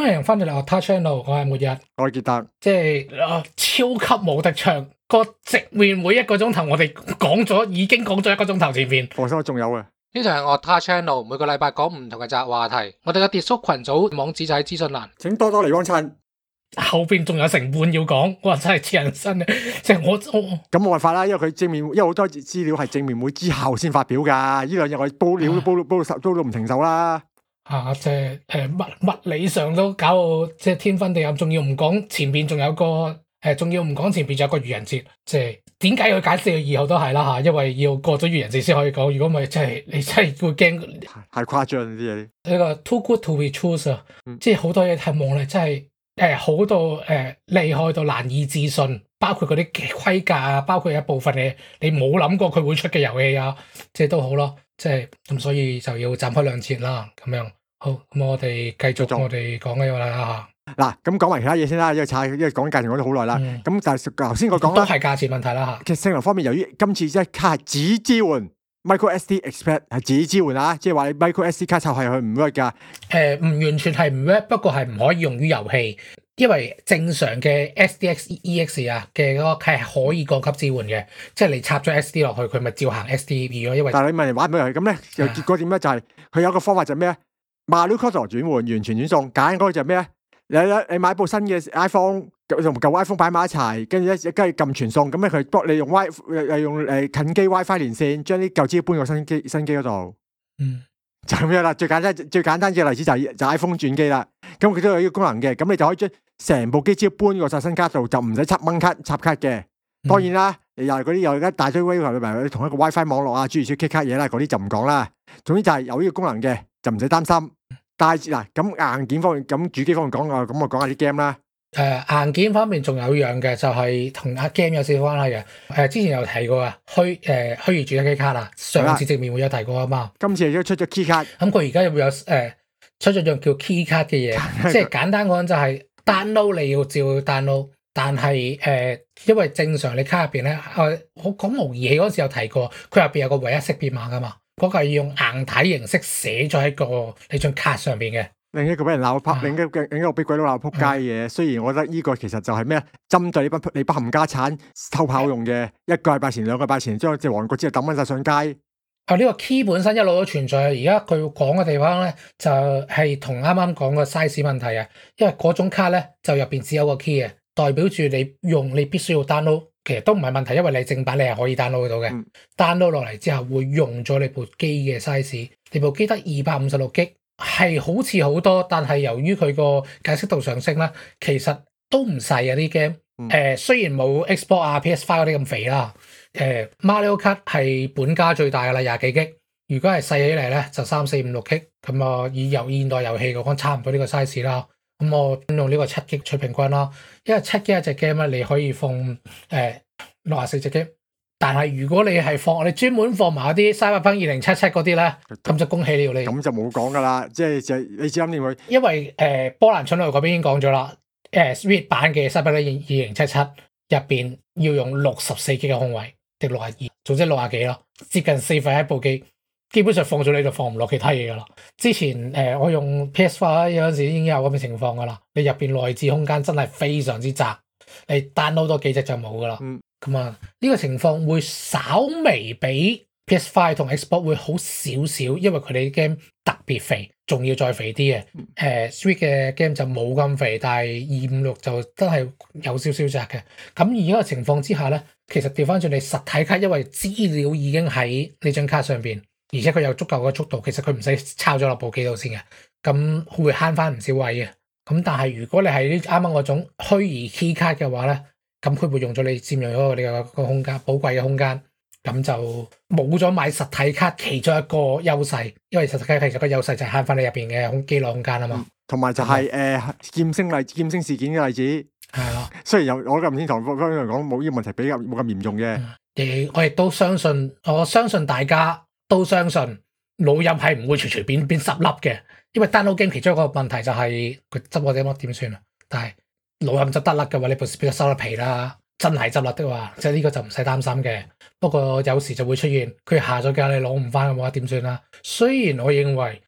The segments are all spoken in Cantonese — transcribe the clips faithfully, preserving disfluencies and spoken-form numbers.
歡迎翻到嚟我 Touch Channel，我係末日， 我係傑特， 即係啊超級無敵長個直面每一個鐘頭，我哋講咗已經講咗一個鐘頭前邊。 放心，仲有嘅。 呢就係我 Touch Channel，每個禮拜講唔同嘅雜話題。我哋嘅 Discord 群組網址就喺資訊欄， 請多多嚟幫襯。 後邊仲有成半要講，哇真係黐人身嘅，即係我我咁冇辦法啦，因為佢正面，因為好多資料係正面會之後先發表噶。呢兩日我煲料都煲到煲到煲到唔停手啦。 啊，即係誒物物理上都搞到即係天昏地暗，仲要唔講前邊仲有個誒，仲要唔講前邊仲有個愚人節，即係點解要解四月二號都係啦吓，因為要過咗愚人節先可以講，如果唔係真係你真係會驚。 太誇張啲嘢。 呢個 too good to be true 啊， 嗯、 即係好多嘢係望嚟真係誒好到誒、呃、厲害到難以置信，包括嗰啲規格啊，包括一部分嘅你冇諗過佢會出嘅遊戲啊，即係都好咯，即係咁所以就要斬開兩節啦，咁樣好，咁我哋繼續我哋講嘅啦吓。嗱， 咁講埋其他嘢先啦，因為炒，因為講價錢講咗好耐啦。咁、嗯、但係頭先我講都係價錢問題啦吓。 其實性能方面，由於今次即係卡係只支援 Micro S D Expert 係只支援啊，即係話你 Micro S D 卡就係佢唔 work 噶。誒、 呃，唔完全係唔 work，不過係唔可以用於遊戲，因為正常嘅 S D X E X 啊嘅嗰個係可以降級支援嘅，即係你插咗 S D 落去，佢咪照行 S D 咯。因為但係你問人玩唔到遊戲咁咧，又結果點咧？就係、是、佢有個方法就係咩啊 ？Mario Kart 轉換完全轉送，揀嗰個就係咩啊？你你買部新嘅 iPhone 同舊 iPhone 擺埋一齊，跟住咧跟住撳傳送，咁咧佢幫你用 Wi 誒用誒近機 WiFi 連線，將啲舊資料搬過新機新機嗰度。嗯，就咁樣啦。最簡單最簡單嘅例子就係、是、就 iPhone 轉機啦。咁佢都有呢個功能嘅，咁你就可以將成部機資料搬過晒新卡度，就唔使插掹卡插卡嘅。當然啦，又係嗰啲又而家大堆 WiFi 埋同一個 WiFi 網絡啊，諸如此類卡嘢啦，嗰啲就唔講啦。總之就係有呢個功能嘅，就唔使擔心。但係嗱，咁硬件方面，咁主機方面講啊，咁我講下啲 game 啦。 誒、呃，硬件方面仲有一樣嘅，就係同阿 game 有少少關係嘅。誒、呃，之前有提過啊，虛誒虛擬主機卡啦，上次直面會有提過啊嘛。 今次亦都出咗 key 卡。咁佢而家會有誒、呃、出咗樣叫 key 卡嘅嘢，即係簡單講就係 download 你要照 download，但係誒、呃、因為正常你卡入邊咧，誒我講模擬器嗰時有提過，佢入邊有個唯一識別碼噶嘛。嗰、那個係要用硬體形式寫咗喺個你張卡上邊嘅。另一個俾人鬧撲，另一個另一個俾鬼佬鬧撲街嘅。雖然我覺得呢個其實就係咩啊，針對你不你不冚家產偷跑用嘅。一個禮拜前、兩個禮拜前將隻黃國之後抌翻晒上街。啊，呢、這個 key 本身一路都存在，而家佢講嘅地方咧就係同啱啱講嘅 size 問題啊。因為嗰種卡咧就入邊只有個 key 嘅，代表住你用你必須要 download。其實都唔係問題，因為你正版你係可以 download 到嘅。嗯、download 落嚟之後會用咗你部機嘅 size， 你部機得二百五十六 G， 係好似好多，但係由於佢個解析度上升啦，其實都唔細啊啲 game。誒，雖然冇 Xbox 啊 P S Five 嗰啲咁肥啦。誒、呃、Mario Kart 係本家最大噶啦，廿幾 G。如果係細起嚟咧，就三四五六 G。咁啊，以遊現代遊戲嚟講，差唔多呢個 size 啦。咁我用呢個七 G 取平均啦，因為七 G 一隻 game 咧，你可以放誒六十四隻 G。但係如果你係放你專門放埋啲 Cyberpunk 二零七七嗰啲咧，咁就恭喜你，你咁就冇講噶啦，即係就你只諗掂佢。 因為誒、呃、波蘭春路嗰邊已經講咗啦，誒、呃、Switch 版嘅 Cyberpunk 二零七七入邊要用六十四 G 嘅空位，定六十二，總之六十幾咯，接近四分一部機。基本上放咗你就放唔落其他嘢噶啦。之前誒、呃、我用 P S Five 有陣時已經有咁嘅情況噶啦。你入邊內置空間真係非常之窄，你 download 多幾隻就冇噶啦。咁啊呢個情況會稍微比 P S Five 同 Xbox 會好少少，因為佢哋啲 game 特別肥，仲要再肥啲嘅。誒、呃、Switch 嘅 game 就冇咁肥，但係二五六就真係有少少窄嘅。咁而家個情況之下咧，其實調翻轉你實體卡，因為資料已經喺呢張卡上邊。而且佢有足夠嘅速度，其實佢唔使抄咗落部機度先嘅，咁會慳翻唔少位嘅。咁但係如果你係啲啱啱嗰種虛擬 key 卡嘅話咧，咁佢會用咗你佔用咗你個個空間，寶貴嘅空間，咁就冇咗買實體卡其中一個優勢，因為實體卡其實個優勢就係慳翻你入邊嘅空機內空間啊嘛。同、嗯、埋就係、是、誒、呃、劍星例劍星事件嘅例子，係咯。雖然有我咁天堂方面嚟講冇呢個問題比較冇咁嚴重嘅，誒我亦都相信，我相信大家。都相信老任係唔會隨隨便便執笠嘅，因為 download game 其中一個問題就係佢執我哋乜點算啊？但係老任執得甩嘅話，你部 speed 收得皮啦，真係執甩的話，即係呢個就唔使擔心嘅。不過有時就會出現佢下咗架你攞唔翻嘅話點算啦？雖然我認為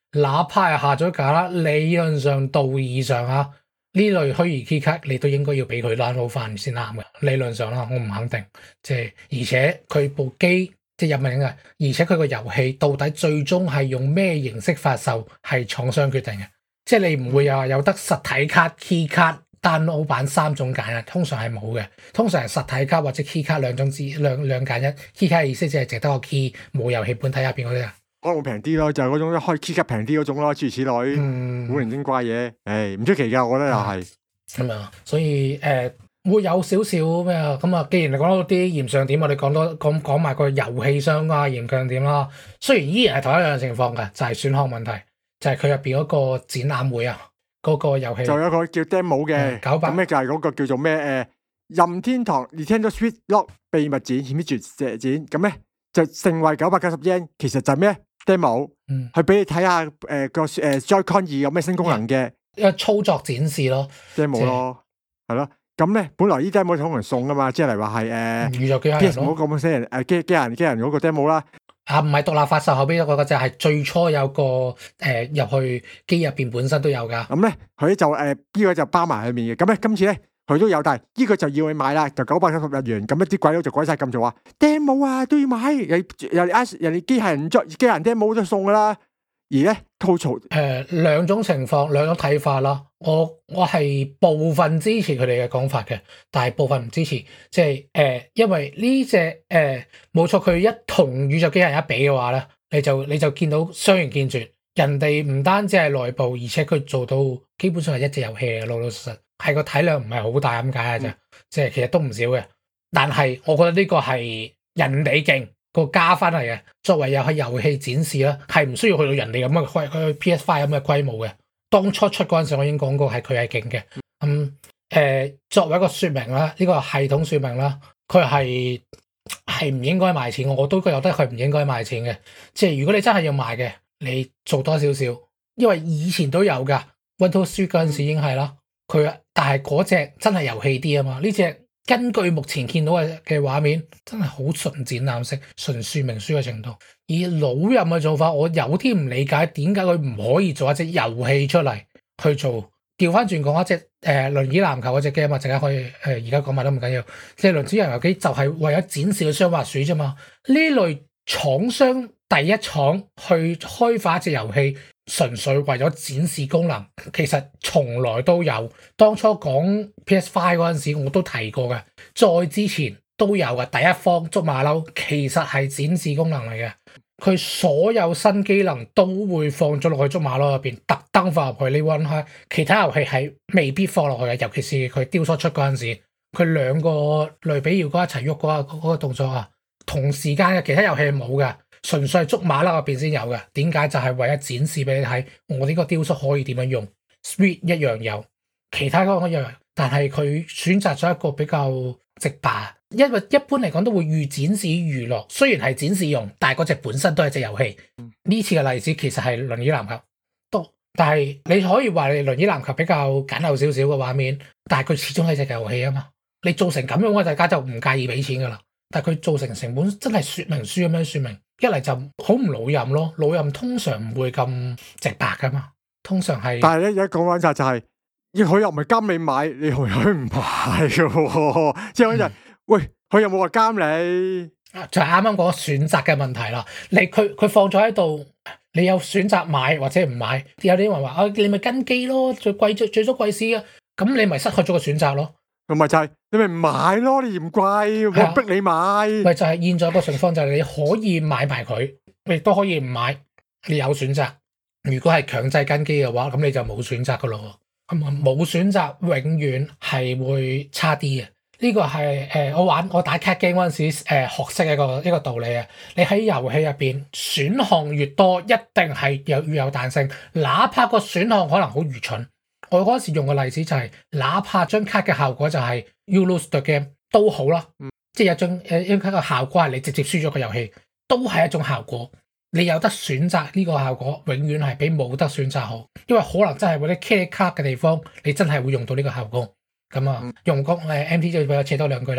哪怕係下咗架啦，理論上道義上啊，呢類虛擬 key 卡你都應該要俾佢 download 翻先啱嘅。理論上啦，我唔肯定，即係而且佢部機即係入名嘅，而且佢個遊戲到底最終係用咩形式發售係廠商決定嘅，即係你唔會有有得實體卡 key 卡 download 版三種揀嘅，通常係冇嘅，通常係實體卡或者 key 卡兩種之兩兩揀一 key 卡嘅意思即係淨得個 key 冇遊戲本體入邊嗰啲啊。 可能會平啲咯，就係、是、嗰種一開 key 卡平啲嗰種咯，諸如此類， 嗯， 古靈精怪嘢，誒唔出奇㗎，我覺得又係咁啊，所以誒、呃、會有少少咩啊？咁啊，既然你講到啲嚴上點，我哋講多講講埋個遊戲相關嚴強點啦。雖然依然係同一樣情況嘅，就係、是、選項問題，就係佢入邊嗰個展覽會啊，嗰、那個遊戲就有一個叫 demo 嘅，咁咧、嗯、就係嗰個叫做咩誒、呃、任天堂 Nintendo Switch Lock 秘密展顯示展，咁咧就成為九百九十 yen，其實就係咩？demo，嗯，去俾你睇下誒個誒 Joy-Con 二有咩新功能嘅一個操作展示咯 demo 咯，係咯。咁咧本來呢 demo 可能送噶嘛，即係嚟話係誒宇宙機械人咯， 咁死人誒機機人機人嗰個 demo 啦。 啊，唔係獨立發售後邊嗰個就係最初有個誒入、呃、去機入邊本身都有噶。 咁咧佢就誒呢、呃這個就包埋喺面嘅。咁咧今次咧佢都有，但係呢個就要你買啦，就九百九十日元。咁一啲鬼佬就改晒咁做話 demo 啊都要買，人人人哋機械人作機械人 demo 都送噶啦。而咧吐槽誒兩種情況兩種睇法啦。我我係部分支持佢哋嘅講法嘅，但係部分唔支持。即係誒，因為呢隻誒冇錯，佢一同宇宙機械人一比嘅話咧，你就你就見到相形見絀。人哋唔單止係內部，而且佢做到基本上係一隻遊戲嚟嘅，老老實實係個體量唔係好大咁解嘅啫。即係其實都唔少嘅，但係我覺得呢個係人哋勁個加分嚟嘅。作為又係遊戲展示啦，係唔需要去到人哋咁嘅規，去 P S 五 咁嘅規模嘅。當初出嗰陣時，我已經講過係佢係勁嘅。咁、呃、作為一個說明啦，呢、這個系統說明啦，佢係係唔應該賣錢，我都覺得佢唔應該賣錢嘅。即係如果你真係要賣嘅，你做多少少，因為以前都有噶 One Two Three 嗰陣時已經係啦。佢但係嗰隻真係遊戲啲啊嘛，呢隻根據目前見到嘅嘅畫面，真係好純展覽式、純說明書嘅程度。而老任嘅做法，我有啲唔理解，點解佢唔可以做一隻遊戲出嚟去做？調翻轉講一隻誒、呃、輪椅籃球嗰隻 game 啊，陣間可以誒而家講埋都唔緊要。即係輪椅籃球機就係為咗展示個雙滑鼠啫嘛。呢類廠商第一廠去開發一隻遊戲，純粹為咗展示功能，其實從來都有。當初講 P S 五 嗰陣時，我都提過嘅。再之前都有嘅。第一方捉馬騮其實係展示功能嚟嘅。佢所有新機能都會放咗落去捉馬騮入邊，特登放入去呢 One High。其他遊戲係未必放落去嘅，尤其是佢雕塑出嗰陣時，佢兩個類比搖杆一齊喐嗰個嗰個動作啊，同時間嘅其他遊戲冇嘅。純粹係捉馬騮入邊先有嘅，點解就係為咗展示俾你睇，我呢個雕塑可以點樣用 ？Switch 一樣有，其他嗰個一樣，但係佢選擇咗一個比較直白，因為一般嚟講都會預展示娛樂，雖然係展示用，但係嗰隻本身都係隻遊戲。呢次嘅例子其實係輪椅籃球，都但係你可以話你輪椅籃球比較簡陋少少嘅畫面，但係佢始終係隻遊戲啊嘛。你做成咁樣嘅大家就唔介意俾錢噶啦，但係佢做成成本真係說明書咁樣說明。一嚟就好唔老任咯，老任通常唔會咁直白噶嘛，通常係。但係咧，而家講緊就就係，佢又唔係監你買，你佢佢唔買嘅，即係就係，喂，佢又冇話監你，就係啱啱講選擇嘅問題啦。你佢佢放咗喺度，你有選擇買或者唔買，有啲人話啊，你咪跟機咯，最貴最最多貴啲啊，咁你咪失去咗個選擇咯。咁咪就係你咪唔買咯，你嫌貴，我逼你買。咪就係現在個情況就係你可以買埋佢，亦都可以唔買，你有選擇。如果係強制跟機嘅話，咁你就冇選擇噶咯。咁冇選擇永遠係會差啲嘅。呢個係誒我玩我打 card game 嗰陣時誒學識一個一個道理啊。你喺遊戲入邊選項越多，一定係有越有彈性，哪怕個選項可能好愚蠢。我嗰時用嘅例子就係、是，哪怕張卡嘅效果就係 you lose the game 都好啦，嗯、即係有張誒張卡嘅效果係你直接輸咗個遊戲，都係一種效果。你有得選擇呢個效果，永遠係比冇得選擇好，因為可能真係嗰啲 carry 卡嘅地方，你真係會用到呢個效果。咁啊，嗯、用個誒 M T 就俾我扯多兩句啦。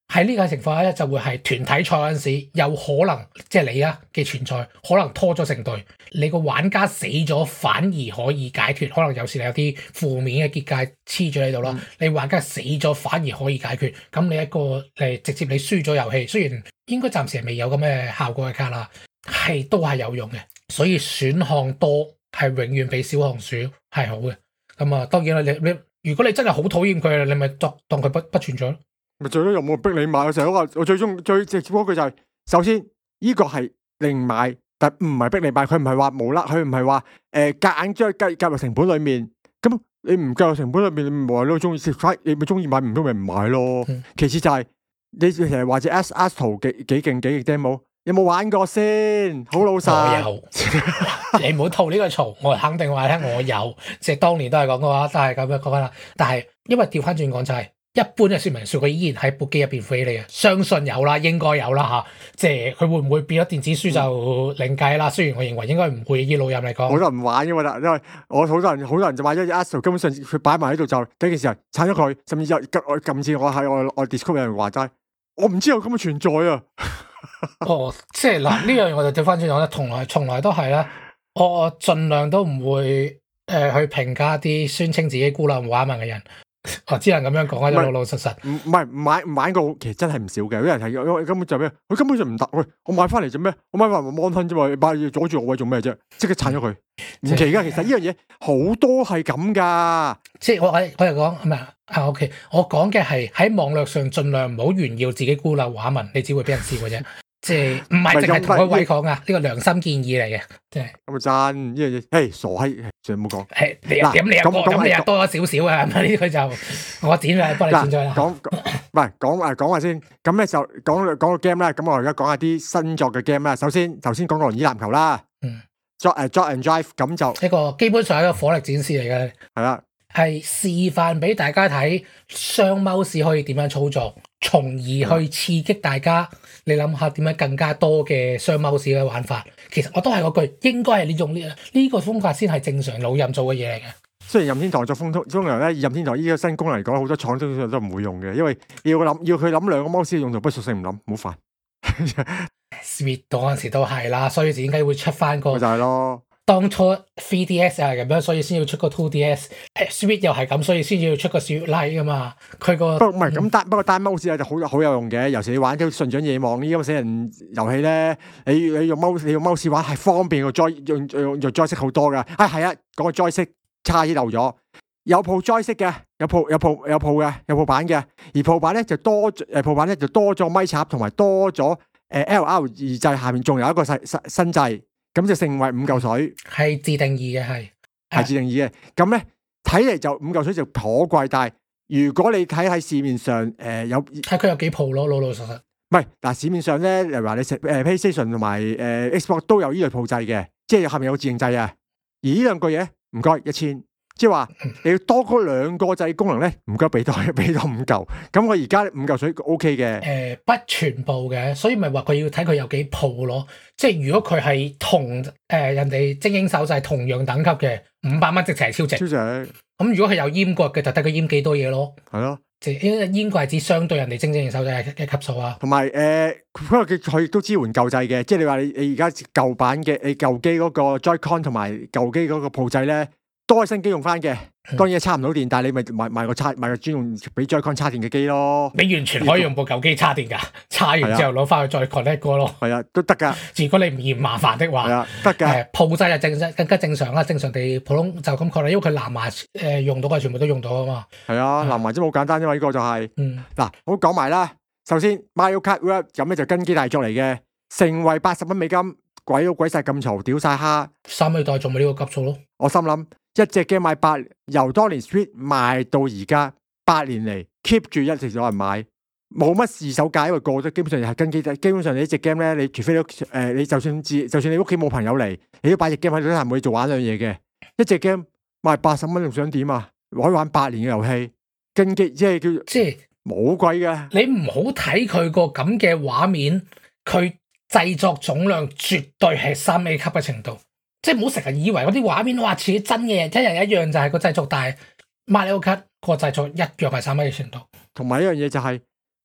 喺呢個情況下咧，就會係團體賽嗰陣時，有可能即係你啊嘅存在，可能拖咗成隊，你個玩家死咗反而可以解決，可能有時你有啲負面嘅結界黐咗喺度啦，嗯、你玩家死咗反而可以解決，咁你一個誒直接你輸咗遊戲，雖然應該暫時係未有咁嘅效果嘅卡啦，係都係有用嘅，所以選項多係永遠比小項少係好嘅。咁啊，當然啦，你你如果你真係好討厭佢，你咪當當佢不不存在咯。 咪最多有冇人逼你買？我成日都話，我最終最直接嗰句就係、是，首先呢、這個係另買，但唔係逼你買。佢唔係話冇啦，佢唔係話誒夾硬將計計入成本裏面。咁你唔計入成本裏面，你唔話咯，中意食快，你咪中意買唔通咪唔買咯。嗯、其次就係、是、你其實或者 S S 圖幾幾勁幾勁 demo，有冇玩過先？好老實。 我有，你唔好套呢個槽，我肯定話聽我有，即係當年都係講嘅話，都係咁樣講翻啦。但係因為調翻轉講就係、是。一般嘅說明書佢依然喺部機入邊俾你嘅，相信有啦，應該有啦嚇。即係佢會唔會變咗電子書就另計啦。雖然我認為應該唔會，以老任嚟講。好多人唔玩嘅嘛，因為我好多人好多人就買咗隻 Astro，根本上佢擺埋喺度就第一件事係鏟咗佢，甚至有我甚至我喺我我 Discord 有人話齋，我唔知有咁嘅存在啊。哦，即係嗱呢樣我就調翻轉講咧，從來從來都係咧，我盡量都唔會誒、呃、去評價啲宣稱自己孤陋寡聞嘅人。我只能咁樣講啊，老老實實。唔唔係唔買唔買過，其實真係唔少嘅。有人係因為根本就咩？佢根本就唔得。喂，我買翻嚟做咩？我買翻嚟摩吞啫嘛，買嘢阻住我位做咩啫？即刻鏟咗佢。唔奇噶，其實呢樣嘢好多係咁噶。即係我我我係講係咪啊？啊 OK，我講嘅係喺網絡上盡量唔好炫耀自己孤陋寡聞，你只會俾人笑嘅啫。即係唔係淨係同佢威講啊？呢個良心建議嚟嘅，即係咁啊真呢樣嘢，嘿傻閪，算冇講。係你咁你又多咁你又多咗少少啊？咁呢佢就我剪啦，幫你剪咗啦。講唔係講誒講下先，咁咧就講講個 game 啦。咁我而家講下啲新作嘅 game 啦。首先頭先講過輪椅籃球啦，嗯 ，Drop 誒 Drop and Drive 咁就一個基本上係一個火力展示嚟嘅，係啦。係示範俾大家睇雙 mouse 可以點樣操作，從而去刺激大家。你諗下點樣更加多嘅雙 mouse 嘅玩法？其實我都係嗰句，應該係呢種呢呢個風格先係正常老任做嘅嘢嚟嘅。雖然任天堂作風通常咧，任天堂呢個新功能嚟講，好多廠都都唔會用嘅，因為要諗要佢諗兩個 mouse 嘅用途，不屬性唔諗，唔好煩。Switch 嗰陣時都係啦，所以點解會出翻個？就係咯。當初 三 D S 又係咁樣，所以先要出個 two D S。Switch 又係咁，所以先要出個 Switch Lite 噶嘛。佢個不過唔係咁單，不過單 mouse 就好好有用嘅。尤其你玩啲信長野望呢啲咁死人遊戲咧，你你用 mouse 你用 mouse 玩係方便個 joy 用用用 joystick 好多噶。啊係啊，講個 joystick 差啲漏咗，有鋪 joystick 嘅，有鋪有鋪有鋪嘅，有鋪版嘅。而鋪版咧就多誒鋪版咧就多咗咪插，同埋多咗誒 L R 二掣下面仲有一個細新新掣。咁就成為五嚿水，係自定義嘅，係係自定義嘅。咁咧睇嚟就五嚿水就頗貴，但係如果你睇喺市面上，誒、呃、有睇佢有幾鋪咯，老老實實。唔係嗱，市面上咧，例如話你食誒 PlayStation 同埋誒 Xbox 都有呢類鋪掣嘅，即係下面有個自定掣啊。而呢兩個嘢唔該一千。即係話你要多嗰兩個掣功能咧，唔該俾多俾多五嚿。咁我而家五嚿水 O K 嘅。誒、呃，不全部嘅，所以咪話佢要睇佢有幾鋪咯。即係如果佢係同誒、呃、人哋精英手掣同樣等級嘅，五百蚊直情係超值。超值。咁如果係有閹割嘅，就睇佢閹幾多嘢咯。係咯。即係因為閹割係指相對人哋精英手掣嘅級數啊。同埋誒，不過佢佢亦都支援舊掣嘅，即係你話你你而家舊版嘅你舊機嗰個 Joy-Con 同埋舊機嗰個鋪掣咧。都係新機用翻嘅，當然係插唔到電，但係你咪買買個插買個專用俾 Joy-Con 插電嘅機咯。你完全可以用部舊機插電噶，插完之後攞翻去再 connect 過咯。係啊，都得噶。如果你唔嫌麻煩的話，係啊，得噶。誒，鋪掣就正更加正常啦，正常地普通就咁 connect，因為佢藍牙誒用到嘅全部都用到啊嘛。係啊，藍牙真係好簡單啫嘛，呢個就係。嗯。嗱，好講埋啦。首先 Mario Kart World 咁咧就跟機大作嚟嘅，成為八十蚊美金，鬼佬鬼晒咁嘈，屌晒蝦。三尾代仲咪呢個級數咯。我心諗。一隻機買八，由當年 Switch 賣到而家八年嚟 keep 住一直有人買，冇乜二手價，因為個個都基本上係跟機。基本上你呢隻 game 咧，你除非你誒、呃，你就算自，就算你屋企冇朋友嚟，你都擺隻 game 喺度都係冇嘢做玩兩嘢嘅。一隻 game 賣八十蚊，仲想點啊？可以玩八年嘅遊戲，跟機即係叫即係冇鬼嘅。你唔好睇佢個咁嘅畫面，佢製作總量絕對係三 A 級嘅程度。即係唔好成日以為嗰啲畫面哇似真嘅，一樣一樣就係個製作大。Mario Kart 個製作一樣係三 A 嘅程度。同埋一樣嘢就係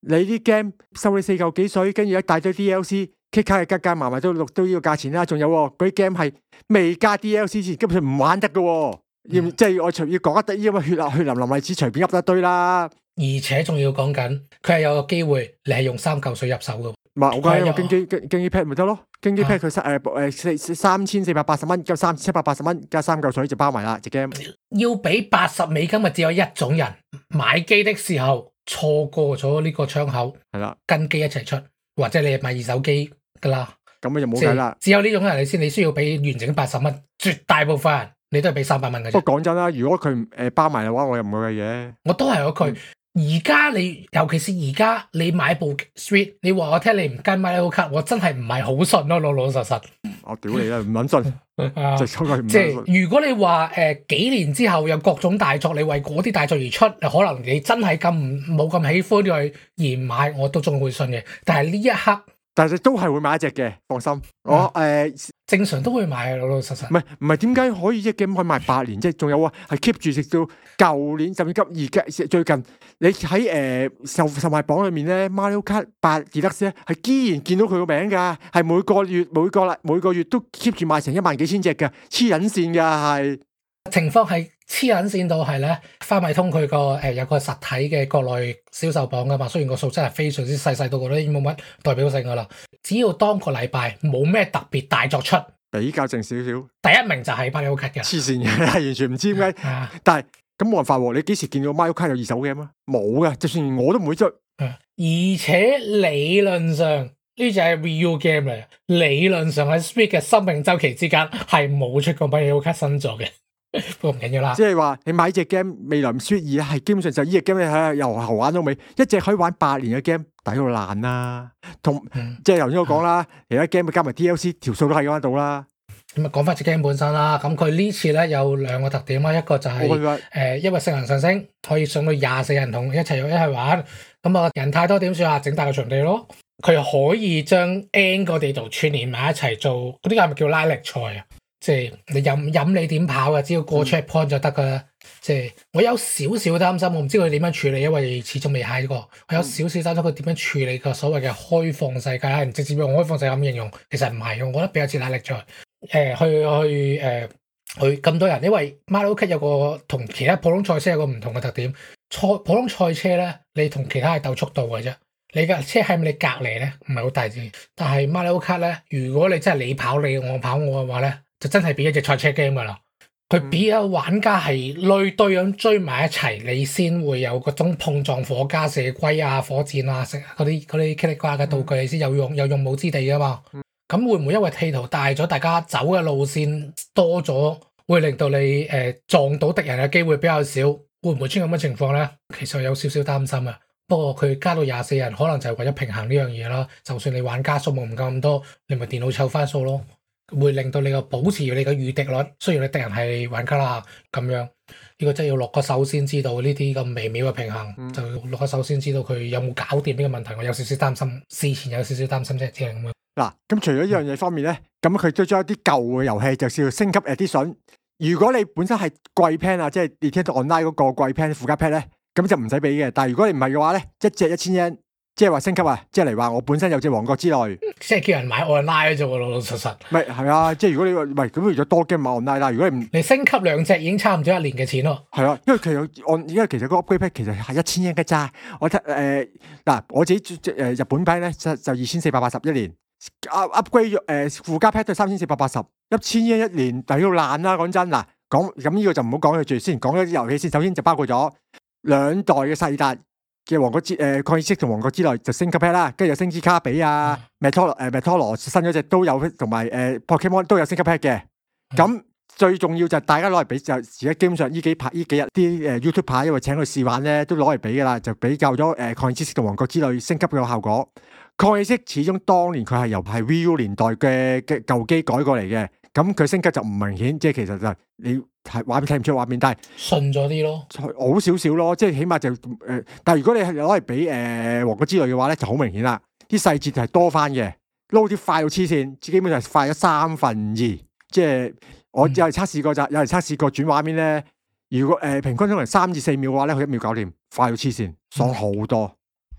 你啲 game 收你四嚿幾水，跟住一大堆 D L C。K 卡嘅加加埋埋都六都呢個價錢啦，仲有嗰啲 game 係未加 D L C 前，根本上唔玩得嘅，要即係我隨要講一堆，因為血啊血淋淋例子隨便噏一堆啦。 而且仲要講緊，佢係有個機會，你係用三嚿水入手嘅。 唔係，我講緊個經紀經經紀 pad 咪得咯，經紀 pad 佢三誒誒四三千四百八十蚊，加三千七百八十蚊，加三嚿水就包埋啦隻 game。 要俾八十美金，咪只有一種人買機的時候錯過咗呢個窗口， 係啦， 跟機一齊出，或者你係買二手機。噶啦， 咁啊就冇計啦。 只有呢種人你先，你需要俾完整八十蚊。絕大部分人你都係俾三百蚊嘅。 不過講真啦，如果佢誒包埋嘅話，我又唔會計嘅。 我都係嗰句，而家你尤其是而家你買部 Switch， 你話我聽你唔跟 Mario Kart，我真係唔係好信咯，老老實實。 我屌你啦，唔撚信，就抽佢唔即係如果你話誒、呃、幾年之後有各種大作，你為嗰啲大作而出，可能你真係咁冇咁喜歡佢而買，我都仲會信嘅。但係呢一刻。 但係都係會買一隻嘅，放心。我誒、呃、 正常都會買，老老實實。 唔係唔係點解可以隻 game 可以賣八年？即係仲有啊，係 keep 住食到舊年，甚至急而家最近，你喺誒、呃、售售賣榜裏面咧 ，Mario Kart 八 Deluxe 咧係依然見到佢個名㗎，係每個月每個啦每個月都 keep 住賣成一萬幾千隻㗎，黐撚線㗎係。 情況係黐撚線到係咧，花米通佢個誒有個實體嘅國內銷售榜噶嘛，雖然個數真係非常之細細到覺得已經冇乜代表性噶啦。只要當個禮拜冇咩特別大作出， 比較靜少少， 第一名就係 Mario Kart 嘅。 黐線嘅，係完全唔知點解。啊、但係咁冇辦法喎，你幾時見到 Mario Kart 有二手 game 啊？冇嘅，就算我都唔會出。 而且理論上呢隻係 Wii U game 嚟，理論上喺 Switch 嘅生命週期之間係冇出過 Mario Kart 新作嘅。不過唔緊要啦，即係話你買隻 game，未來 Switch 二係基本上就呢隻 game 你睇由頭玩到尾，一隻可以玩八年嘅 game，抵到爛啦。同、嗯、即係頭先我講啦，其他 game 加埋 D L C 條數都係咁到啦。 咁啊，講翻隻 game 本身啦，咁佢呢次咧有兩個特點啦，一個就係、是、誒、呃，因為性能上升，可以上到廿四人同一齊一齊玩。咁啊，人太多點算啊？整大個場地咯。佢可以將 N 個地圖串連埋一齊做，嗰啲係咪叫拉力賽啊？即係你任任你點跑啊，只要過 checkpoint 就得噶啦。即係我有少少擔心，我唔知佢點樣處理，因為始終未喺過。我有少少擔心佢點樣處理個所謂嘅開放世界，係唔直接用開放世界咁形容，其實唔係，我覺得比較似拉力賽。誒、呃，去去誒、呃，去咁多人，因為 Mario Kart 有個同其他普通賽車有個唔同嘅特點。賽普通賽車咧，你同其他係鬥速度嘅啫。你架車喺你隔籬咧，唔係好大致。但係 Mario Kart 咧，如果你真係你跑你，我跑我嘅話咧，就真係變一隻賽車 game 噶啦，佢比啊玩家係累隊咁追埋一齊，你先會有嗰種碰撞火加射龜啊、火箭啊、食嗰啲嗰啲 K 瓜嘅道具，你先有用有用武之地噶嘛。咁會唔會因為地圖大咗，大家走嘅路線多咗，會令到你誒、呃、撞到敵人嘅機會比較少？會唔會出咁嘅情況咧？其實有少少擔心啊。不過佢加到廿四人，可能就係為咗平衡呢樣嘢啦。就算你玩家數目唔夠咁多，你咪電腦湊翻數咯。會令到你個保持你個預敵率，雖然你敵人係玩家啦咁樣，呢、這個真係要落個手先知道呢啲咁微妙嘅平衡，嗯、就落個手先知道佢有冇搞掂呢個問題。我有少少擔心，事前有少少擔心啫，只係咁樣。嗱，咁除咗呢樣嘢方面咧，咁佢都將一啲舊嘅遊戲就叫升級 edition。如果你本身係貴 plan 啊，即係 Nintendo Online 嗰個貴 plan 附加 plan 咧，咁就唔使俾嘅。但係如果你唔係嘅話咧，一隻一千yen。即係話升級啊！即係嚟話我本身有隻王國之淚， 即係叫人買 online 啫喎，老老實實。唔係係啊！即係如果你話唔係咁，如果多 game 買 online 啦。如果你唔你升級兩隻已經差唔多一年嘅錢咯。係啊，因為其實按因為其實嗰個 upgrade pack 其實係一千yen嘅咋。我睇誒嗱，我自己誒、呃、日本版咧就就二千四百八十一年 upgrade 誒、呃、附加 pack 都係三千四百八十，一千yen一年抵到爛啦！講真嗱，講咁呢個就唔好講佢住先，講咗啲遊戲先。首先就包括咗兩代嘅薩爾達嘅王國之誒曠野之息同王國之淚就升級 pack 啦，跟住有星之卡比啊、Metro 誒 Metro 新嗰隻都有，同埋誒 Pokemon 都有升級 pack 嘅。咁、嗯、最重要就係大家攞嚟比，就而家基本上呢幾排呢幾日啲誒 YouTube 牌因為請佢試玩咧，都攞嚟比噶啦，就比較咗誒曠野之息同王國之淚升級嘅效果。曠野之息始終當年佢係由係 Wii U 年代嘅嘅舊機改過嚟嘅。咁佢升級就唔明顯，即係其實就你睇畫面睇唔出畫面，但係順咗啲咯， 好少少咯，即係起碼就誒、呃。但係如果你係攞嚟比誒王國之淚嘅話咧，就好明顯啦，啲細節就係多翻嘅，撈啲快到黐線，基本上係快咗三分二。即係我有嚟測試過就，有嚟測試過轉畫面咧，如果誒、呃、平均可能三至四秒嘅話咧，佢一秒搞掂，快到黐線，爽好多。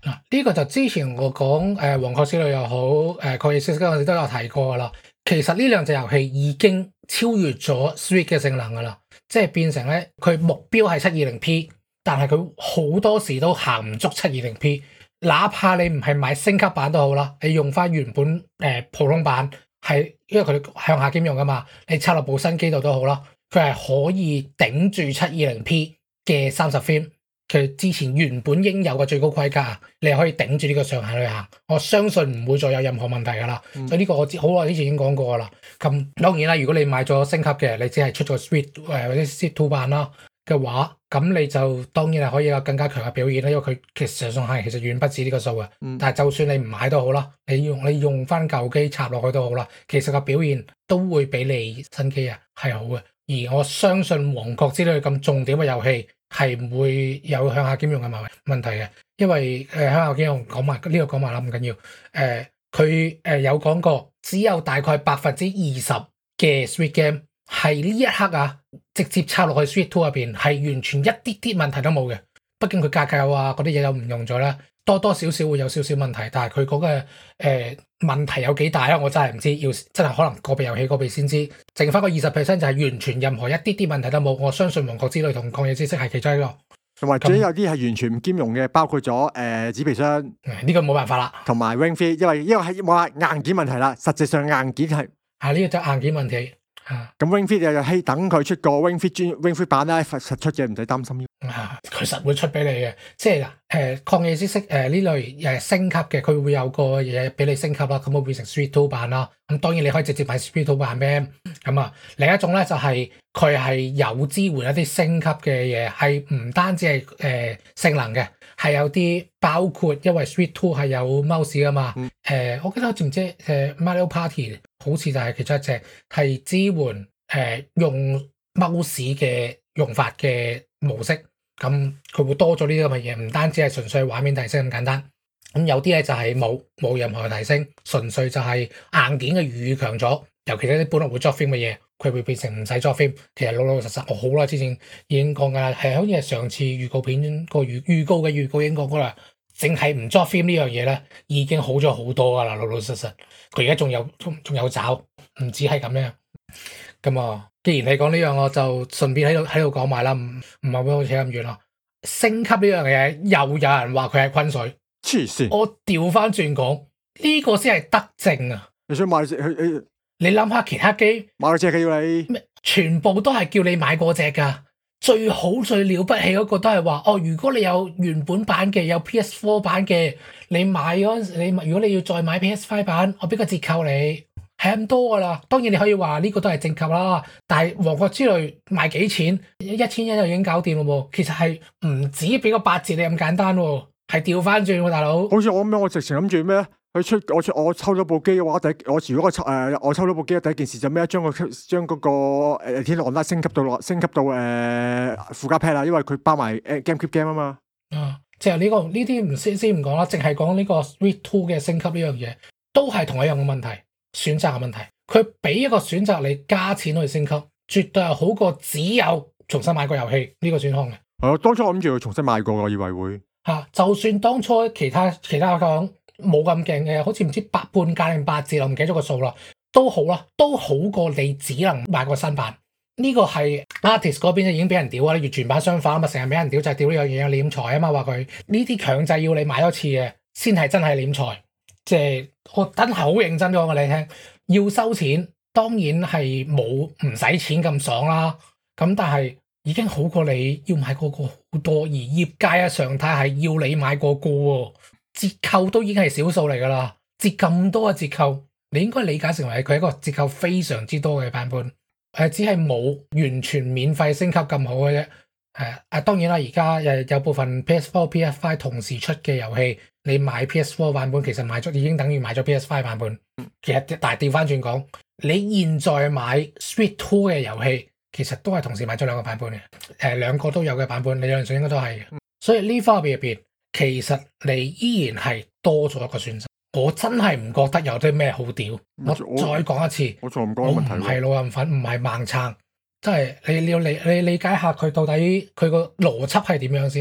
嗱，呢個就之前我講誒《王國之淚》又好，誒《曠野之息》嗰陣時都有提過噶啦。其實呢兩隻遊戲已經超越咗 Switch 嘅性能噶啦，即係變成咧佢目標係七二零 P， 但係佢好多時都行唔足七二零 P。哪怕你唔係買升級版都好啦，你用翻原本誒、呃、普通版，係因為佢向下兼容噶嘛，你插落部新機度都好啦，佢係可以頂住七二零 P 嘅三十 frame。佢之前原本應有嘅最高規格，你係可以頂住呢個上限去行，我相信唔會再有任何問題噶啦。嗯、所以呢個我知好耐之前已經講過噶啦。咁當然啦，如果你買咗升級嘅，你只係出咗 Switch 誒或者 Switch Two 版啦嘅話，咁你就當然係可以有更加強嘅表現啦。因為佢其實上限其實遠不止呢個數嘅。嗯、但係就算你唔買都好啦，你用你用翻舊機插落去都好啦，其實個表現都會比你新機啊係好嘅。而我相信《王國之淚》咁重點嘅遊戲，係唔會有向下兼容嘅問問題嘅，因為誒、呃、向下兼容講埋呢個講埋啦，唔緊要。誒佢誒有講過，只有大概百分之二十嘅 Switch game 係呢一刻啊，直接插落去 Switch Two 入邊係完全一啲啲問題都冇嘅。畢竟佢架構啊嗰啲嘢又唔用咗啦，多多少少會有少少問題，但係佢嗰個誒問題有幾大啊？我真係唔知，要真係可能個別遊戲個別先知。剩翻個二十 percent 就係完全任何一啲啲問題都冇。我相信《王國之淚》同《曠野之息》係其中一個， 同埋仲有啲係完全唔兼容嘅，包括咗誒紙皮箱， 呢個冇辦法啦。 同埋 Ring Fit，因為因為係冇話硬件問題啦，實際上硬件係係呢個就硬件問題。啊， 咁 Ring Fit 又希等佢出個 Ring Fit 專 Ring Fit 版咧，實出嘅唔使擔心。 啊，佢實會出俾你嘅，即係嗱，誒曠野之息誒呢類誒升級嘅，佢會有個嘢俾你升級啦，咁會變成 Switch Two 版啦。咁當然你可以直接買 Switch Two 版咩？咁啊，另一種咧就係佢係有支援一啲升級嘅嘢，係唔單止係誒、呃、性能嘅，係有啲包括因為 Switch Two 係有 mouse 噶嘛。誒、嗯呃，我記得知唔知誒 Mario Party 好似就係其中一隻係支援誒、呃、用 mouse 嘅用法嘅模式。咁佢會多咗呢啲咁嘅嘢，唔單止係純粹畫面提升咁簡單。咁有啲咧就係冇冇任何提升，純粹就係硬件嘅預強咗。尤其是啲本來會 drop film 嘅嘢，佢會變成唔使 drop film。其實老老實實，我好耐之前已經講噶啦，係好似係上次預告片個預預告嘅預告已經講過啦。淨係唔 drop film 呢樣嘢咧，已經好咗好多噶啦，老老實實。佢而家仲有仲仲有找，唔止係咁樣。咁啊，既然你講呢樣，我就順便喺度喺度講埋啦，唔唔係會好似咁遠咯。升級呢樣嘢，又有人話佢係昆水， 黐線！ 我調翻轉講，呢、這個先係德政啊！ 你想買隻佢？ 你諗下其他機買嗰隻嘅要你咩？全部都係叫你買嗰隻噶，最好最了不起嗰個都係話哦，如果你有原本版嘅，有 P S Four 版嘅，你買嗰陣時，你如果你要再買 P S Five 版，我俾個折扣你。係咁多噶啦，當然你可以話呢個都係正級啦，但係《王國之淚》賣幾錢？一千一就已經搞掂咯喎，其實係唔止俾個八折你咁簡單喎，係調翻轉喎，大佬。 好似我咁樣，我直情諗住咩？佢出我出我抽咗部機嘅話，第我如果我抽誒、呃、我抽咗部機，第一件事就咩？將個將嗰個誒天龍拉升級到落升級到誒、呃、附加 pad 啦，因為佢包埋誒 game keep game 啊嘛。啊， 即係呢個呢啲唔先先唔講啦，淨係講呢個 Switch Two 嘅升級呢樣嘢，都係同一樣嘅問題。選擇嘅問題，佢俾一個選擇你加錢去升級，絕對係好過只有重新買個遊戲呢個選項嘅。 係啊，當初我諗住重新買過，我以為會吓，就算當初其他其他講冇咁勁嘅，好似唔知八半價定八折，我唔記得咗個數啦，都好啦，都好過你只能買個新版。呢、這個係 artist 嗰邊已經俾人屌啊，月全版相反啊嘛，成日俾人屌就係屌呢樣嘢斂財啊嘛，話佢呢啲強制要你買多次嘅，先係真係斂財。即係我真係好認真講俾你聽，要收錢當然係冇唔使錢咁爽啦。咁但係已經好過你要買個個好多，而業界嘅常態係要你買個個喎，折扣都已經係少數嚟噶啦。折咁多嘅折扣，你應該理解成為佢係一個折扣非常之多嘅版本，誒只係冇完全免費升級咁好嘅啫。誒啊，當然啦，而家誒有部分 P S Four、P S Five 同時出嘅遊戲，你買 P S Four 版本，其實買咗已經等於買咗 P S Five 版本。其實但係調翻轉講，你現在買 Switch Two 嘅遊戲，其實都係同時買咗兩個版本嘅。誒、呃，兩個都有嘅版本，理論上應該都係。所以呢方面入邊，其實你依然係多咗一個選擇。我真係唔覺得有啲咩好屌。我再講一次， 我仲唔講問題。 我唔係老人粉，唔係盲撐。真係你你要理你理解下佢到底佢個邏輯係點樣先？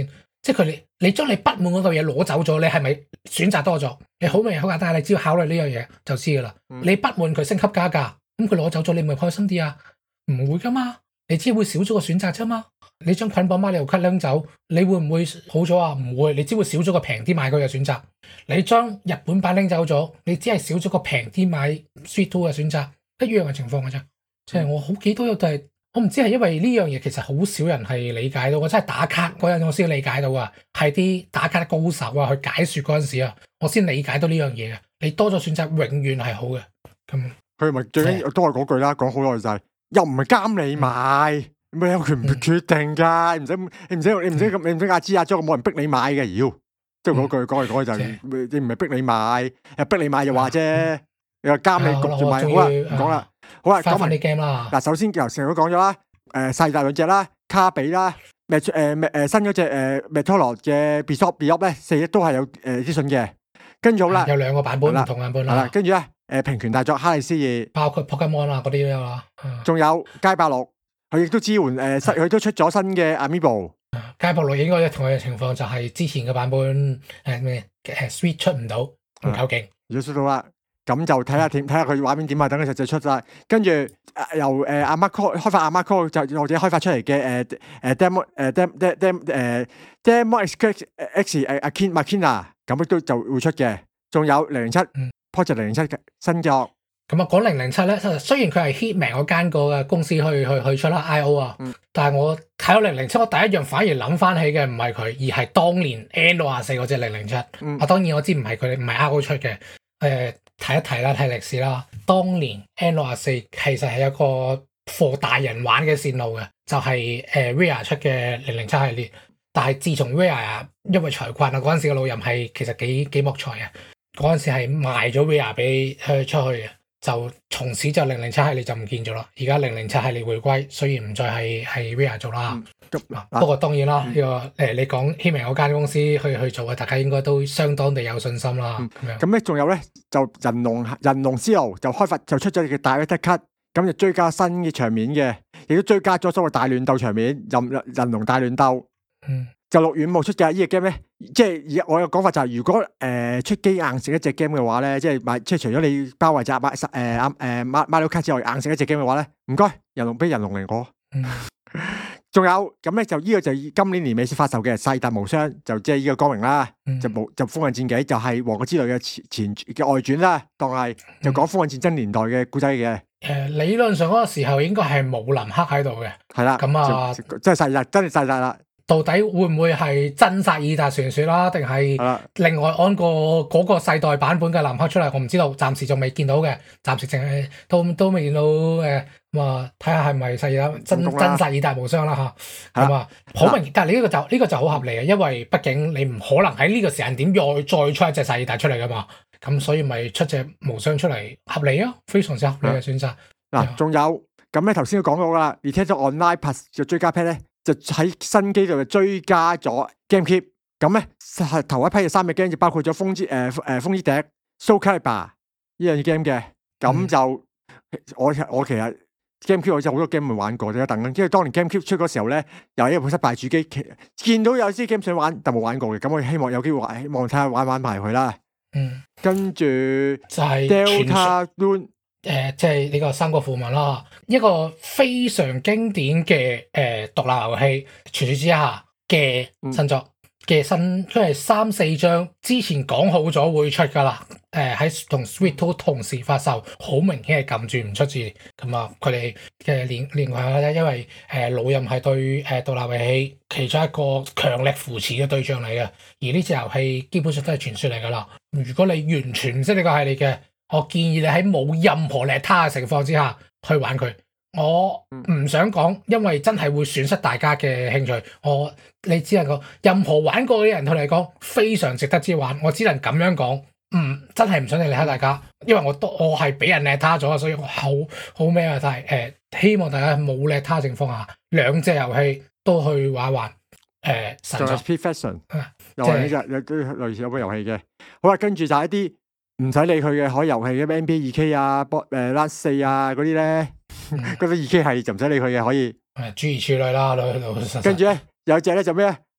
即係佢你你將你不滿嗰個嘢攞走咗，你係咪選擇多咗？你好明好簡單，你只要考慮呢樣嘢就知噶啦。嗯、你不滿佢升級加價，咁佢攞走咗，你咪開心啲啊？唔會噶嘛，你只會少咗個選擇啫嘛。你將捆綁馬里奧卡拎走，你會唔會好咗啊？唔會，你只會少咗個平啲買佢嘅選擇。你將日本版拎走咗，你只係少咗個平啲買 Switch Two 嘅選擇，一樣嘅情況嘅啫。即係、嗯、我好幾多就係、是，我唔知係因為呢樣嘢其實好少人係理解到，我真係打卡嗰陣我先理解到啊，係啲打卡高手啊去解說嗰陣時啊，我先理解到呢樣嘢嘅。你多咗選擇永遠係好嘅。咁佢咪最緊要都係嗰句啦，講好耐就係、是、又唔係監你買。嗯咪有權唔決定㗎，唔使你唔使你唔使咁你唔使阿支阿張，冇人逼你買嘅，妖，即係嗰句講嚟講去就你唔係逼你買，又逼你買就話啫，又監你焗住買，好啦，唔講啦，好啦，講埋啲 game 啦。 嗱，首先由成日都講咗啦，誒細大兩隻啦，卡比啦，咩誒咩誒新嗰隻誒 Metroid 嘅 Bishop Bishop 咧，四都係有誒資訊嘅，跟住好啦， 有兩個版本唔同版本啦， 跟住咧誒平權大作哈利斯二， 包括 Pokemon 啊嗰啲都有啦， 仲有街霸六。佢亦都支援誒，新、呃、佢都出咗新嘅 Amiibo。 街霸六應該同佢嘅情況就係之前嘅版本誒咩誒 Switch 出唔到，唔夠勁。 如果出到啦，咁就睇下點，睇下佢畫面點啊，等佢實際出晒。跟住由誒阿 Marco 開發阿 Marco 就或者開發出嚟嘅誒誒 Demo 誒 Dem Dem Dem 誒 Demo X X 誒 Akin Makina 咁都就會出嘅。仲有零零七 Project 零零七嘅新作。 咁啊，講零零七咧，雖然佢係 Hitman 嗰間個公司去去去出啦 I O 啊，嗯、但係我睇到零零七，我第一樣反而諗翻起嘅唔係佢，而係當年 N 六十四嗰隻零零七。我當然我知唔係佢，唔係 I O 出嘅。誒、呃，提一提啦，睇歷史啦。當年 N 六十四其實係一個課大人玩嘅線路嘅，就係、是、誒、呃、Rare 出嘅零零七系列。但係自從 Rare 因為財困啊，嗰陣時嘅老任係其實幾幾莫財啊，嗰陣時係賣咗 Rare 俾佢出去嘅。就從此就零零七系列就唔見咗啦，而家零零七系列回歸，雖然唔再係係 Rare 做啦，嗯啊、不過當然啦，呢、嗯這個誒你講 Hitman 嗰間公司去去做嘅，大家應該都相當地有信心啦。咁咧仲有咧就人龍人龍之路就開發就出咗嘅大 Director's Cut，咁就追加新嘅場面嘅，亦都追加咗所謂大亂鬥場面，人人龍大亂鬥。嗯。就六月五號出嘅呢隻 game 咧，即係我嘅講法就係，如果誒、呃、出機硬食一隻 game 嘅話咧，即係買即係除咗你包圍隻馬誒誒誒馬馬里奧卡之外，硬食一隻 game 嘅話咧，唔該人龍俾人龍嚟我。仲、嗯、有咁咧就呢個就今年年尾先發售嘅《世達無雙》，就即係呢個光榮啦，嗯、就冇就風雲戰記就係王國之淚嘅前前嘅外傳啦，當係就講風雲戰爭年代嘅故仔嘅。誒、 呃、理論上嗰個時候應該係冇林克喺度嘅。係啦，咁啊， 真係世達真係世達啦。 到底會唔會係真薩爾達傳說啦，定係另外安個嗰個世代版本嘅林克出嚟？我唔知道，暫時仲未見到嘅，暫時淨係都都未見到誒。咁啊，睇下係咪世達真真薩爾達無雙啦吓。咁啊，好明顯，但係呢個就呢、呢個就好合理嘅，因為畢竟你唔可能喺呢個時間點再再出一隻薩爾達出嚟噶嘛。咁所以咪出隻無雙出嚟，合理啊，非常之合理嘅選擇。 嗱，仲有咁咧，頭先都講到啦，而且咗 Online Plus 嘅追加 pack 咧。就喺新機度就追加咗 GameCube，咁咧係頭一批嘅三隻 game 就包括咗風之誒誒風之笛、Soul Calibur 呢樣嘢 game 嘅，咁就、嗯、我我其實 GameCube 我真係好多 game 未玩過，啫等緊，因為當年 GameCube 出嗰時候咧，又係一部失敗主機，見到有啲 game 想玩，但冇玩過嘅，咁我希望有機會希望睇下玩玩埋佢啦。嗯，跟住就係 Deltarune。 誒、呃，即係呢個三國符文啦，一個非常經典嘅誒、呃、獨立遊戲，傳說之下嘅新作嘅、嗯、新，佢係三四張之前講好咗會出噶啦，誒喺同 Switch Two 同時發售，好明顯係撳住唔出字，咁啊佢哋嘅連連環咧，因為誒、呃、老任係對誒獨立遊戲其中一個強力扶持嘅對象嚟嘅，而呢隻遊戲基本上都係傳說嚟噶啦，如果你完全唔識呢個系列嘅。我建議你喺冇任何利他嘅情況之下去玩佢。我唔想講，因為真係會損失大家嘅興趣。我你只能講，任何玩過嘅人對你嚟講非常值得之玩。我只能咁樣講，嗯，真係唔想你利他大家，因為我都我係俾人利他咗，所以我好好咩啊！但係誒、呃，希望大家冇利他情況下，兩隻遊戲都去玩一玩。誒、呃，神作 Speed Fashion 又係呢隻有啲類似有個遊戲嘅。好啦，跟住就係一啲。唔使理佢嘅海遊戲嘅 N B A 二 K 啊，波誒 Last 四啊嗰啲咧，嗰啲二 K 係就唔使理佢嘅，可以。 誒，諸如此類啦，老老實實。 跟住咧有隻咧就咩咧，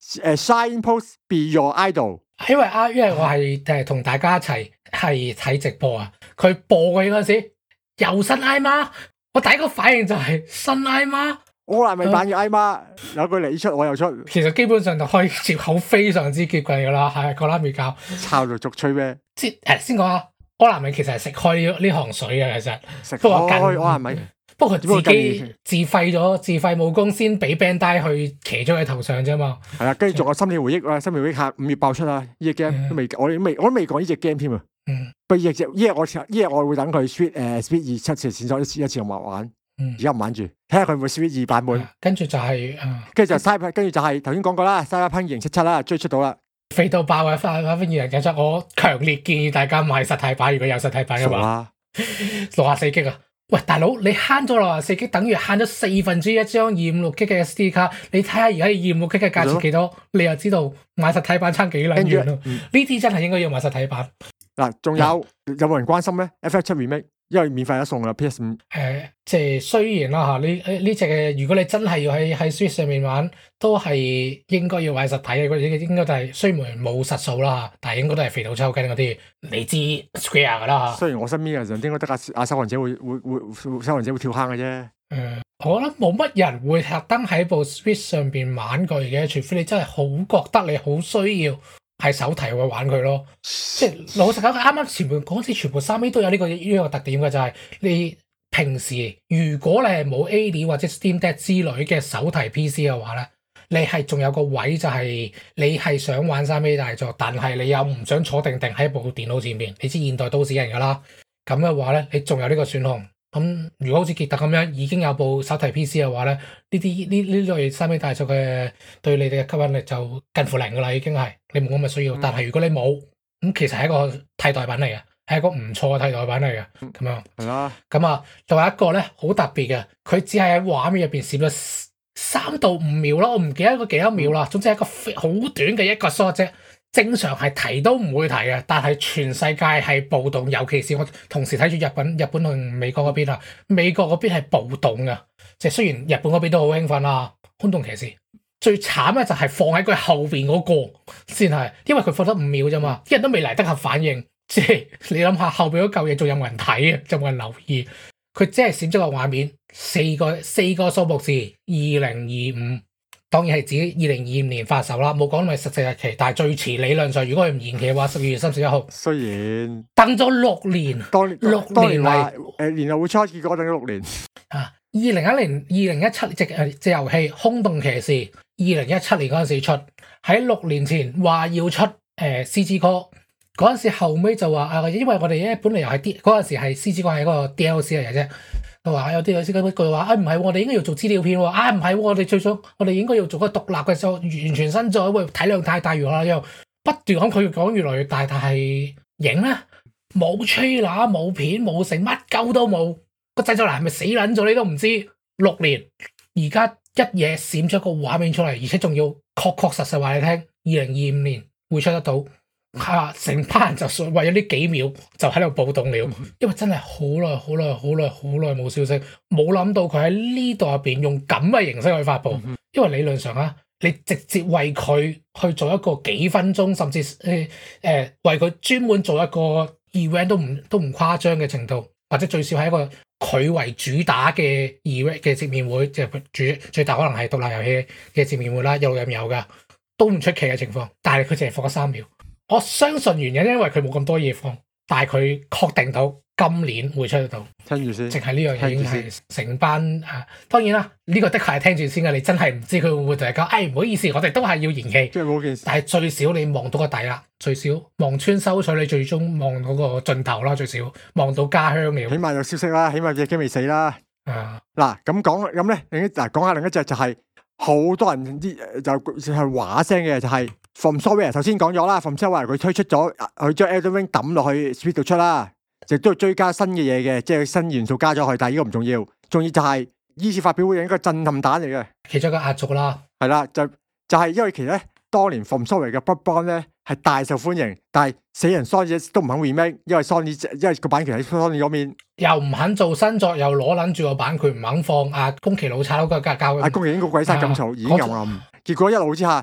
誒 Shine Post Be Your Idol。 因為啊，因為我係誒同大家一齊係睇直播啊，佢播嘅嗰陣時又新挨媽，我第一個反應就係新挨媽。 柯南咪扮嘅挨媽，有句你出我又出， 其實基本上就可以接口非常之接近噶啦，係個拉麵教抄到逐吹咩？ 即誒先講下，柯南咪其實係食開呢呢行水嘅，其實食不過近柯南咪， 不過佢自己自費咗自費武功先俾 Bandai 去騎咗佢頭上啫嘛。係啊，跟住仲有心理回憶啊，心理回憶下五月爆出啦，呢隻 game 都未，我哋都未，我都未講呢隻 game 添啊。 嗯， 不過呢隻，呢隻我呢隻我會等佢 Sweet 誒 Sweet 二七次線咗一次一次同埋玩。而家唔玩住，睇下佢會唔會 Sweet 二版本。 跟住就係、是， 跟住就 Cyber，跟住就係頭先講過啦 ，Cyberpunk 二零七七啦，追出到啦， 飛到爆嘅 Cyberpunk 二零七七，我強烈建議大家買實體版，如果有實體版嘅話，六十四 G 啊！喂，大佬，你慳咗六十四 G，等於慳咗四分之一張二五六 G 嘅 S D 卡。你睇下而家二五六 G 嘅價錢幾多，你又知道買實體版差幾兩遠咯。呢啲、嗯、真係應該要買實體版。嗱，仲有、嗯、有冇人關心咧 ？F F 七 remake， 因為免費一送啦 P S 五。誒、呃，即係雖然啦嚇，呢呢隻嘅，如果你真係要喺喺 Switch 上面玩，都係應該要買實體嘅。嗰啲應該就係雖然冇實數啦嚇，但係應該都係肥到抽筋嗰啲。你知 Square 噶啦嚇。雖然我身邊嘅人應該得阿阿收藏者會會會收藏者會跳坑嘅啫。誒、嗯，我覺得冇乜人會特登喺部 Switch 上邊玩佢嘅，除非你真係好覺得你好需要。係手提去玩佢咯，即係老實講，啱啱前面講次全部三 A 都有呢、這個呢、這個特點嘅，就係、是、你平時如果你係冇 A D 或者 Steam Deck 之類嘅手提 P C 嘅話咧，你係仲有個位就係你係想玩三 A 大作，但係你又唔想坐定定喺部電腦前面，你知現代都市人噶啦，咁嘅話咧，你仲有呢個選項。咁如果好似傑特咁樣已經有部手提 P C 嘅話咧，呢啲呢呢類三 A 大作嘅對你哋嘅吸引力就近乎零噶啦，已經係你冇咁嘅需要。嗯、但係如果你冇，咁其實係一個替代品嚟嘅，係一個唔錯嘅替代品嚟嘅。咁樣係啦。咁啊，仲有一個咧好特別嘅，佢只係喺畫面入邊閃咗三到五秒咯，我唔記得個幾多秒啦。總之係一個好短嘅一個 shot 啫。正常係提都唔會提嘅，但係全世界係暴動，尤其是我同時睇住日本、日本同美國嗰邊啊，美國嗰邊係暴動嘅，即係雖然日本嗰邊都好興奮啦，空洞騎士最慘嘅就係放喺佢後邊嗰個先係，因為佢放得五秒啫嘛，啲人都未嚟得及反應，即係你諗下後邊嗰嚿嘢仲有冇人睇啊，仲有冇人留意？佢只係閃咗個畫面，四個四個數目字，二零二五。當然係指二零二五年發售啦，冇講咪實際日期，但係最遲理論上，如果佢唔延期嘅話，十二月三十一號。雖然等咗六年，當六年嚟，誒年後會出，結果等咗六年。啊，二零一零、二零一七隻誒隻遊戲《空洞騎士》，二零一七年嗰陣時出，喺六年前話要出誒、呃、C G Core，嗰陣時後尾就話啊，因為我哋咧本嚟又係啲嗰陣時係 C G Core 係一個 D L C 嚟嘅啫。佢話有啲有啲咁一句話，啊唔係，我哋應該要做資料片喎，啊唔係，我哋最想我哋應該要做個獨立嘅，就完全新作，喂體量太大如何啦，又不斷講佢講越來越大，但係影咧冇 trailer 冇片冇成乜鳩都冇，個製作人係咪死撚咗你都唔知，六年而家一嘢閃咗個畫面出嚟，而且仲要確確實實話你聽，二零二五年會出得到。係成班人就為咗呢幾秒就喺度暴動了，因為真係好耐、好耐、好耐、好耐冇消息，冇諗到佢喺呢度入邊用咁嘅形式去發布。因為理論上啊，你直接為佢去做一個幾分鐘，甚至誒誒、呃、為佢專門做一個 event 都唔都唔誇張嘅程度，或者最少係一個佢為主打嘅 event 嘅見面會，即係主最大可能係獨立遊戲嘅見面會啦，一路有有噶，都唔出奇嘅情況。但係佢淨係放咗三秒。我相信原因，因為佢冇咁多嘢放，但係佢確定到今年會出得到。聽住先，淨係呢樣嘢已經係成班啊！當然啦，呢、這個的確係聽住先嘅。你真係唔知佢會唔會同你講，哎唔好意思，我哋都係要延期。即係冇件事。但係最少你望到個底啦，最少望穿收取，你最終望到個盡頭啦，最少望到家鄉了。起碼有消息啦，起碼隻 game 未死啦。啊，嗱咁講咁咧，另一嗱講下另一隻就係、是、好多人啲就係話聲嘅就係、是。From Software 頭先講咗啦 ，From Software 佢推出咗，佢將 Elden Ring 抌落去 Switch 度出啦，亦都要追加新嘅嘢嘅，即係新元素加咗去，但係呢個唔重要，重要就係呢次發表會係一個震撼彈嚟嘅，其中一個壓軸啦，係啦，就就係、是、因為其實咧，當年 From Software 嘅 Bloodborne 咧係大受歡迎，但係死人 Sony 都唔肯 remake，因為 Sony 因為個版權喺 Sony 嗰邊，又唔肯做新作，又攞撚住個版權唔肯放，阿宮崎老炒嗰個教，阿宮崎英個鬼殺咁嘈，已經暗暗，結果一路之下。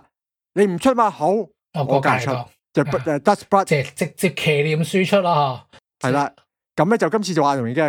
你唔出嘛好， 我我隔出就誒 Dust Blood， 即係直接騎念輸出啦嚇。係啦，咁咧就今次就話容易嘅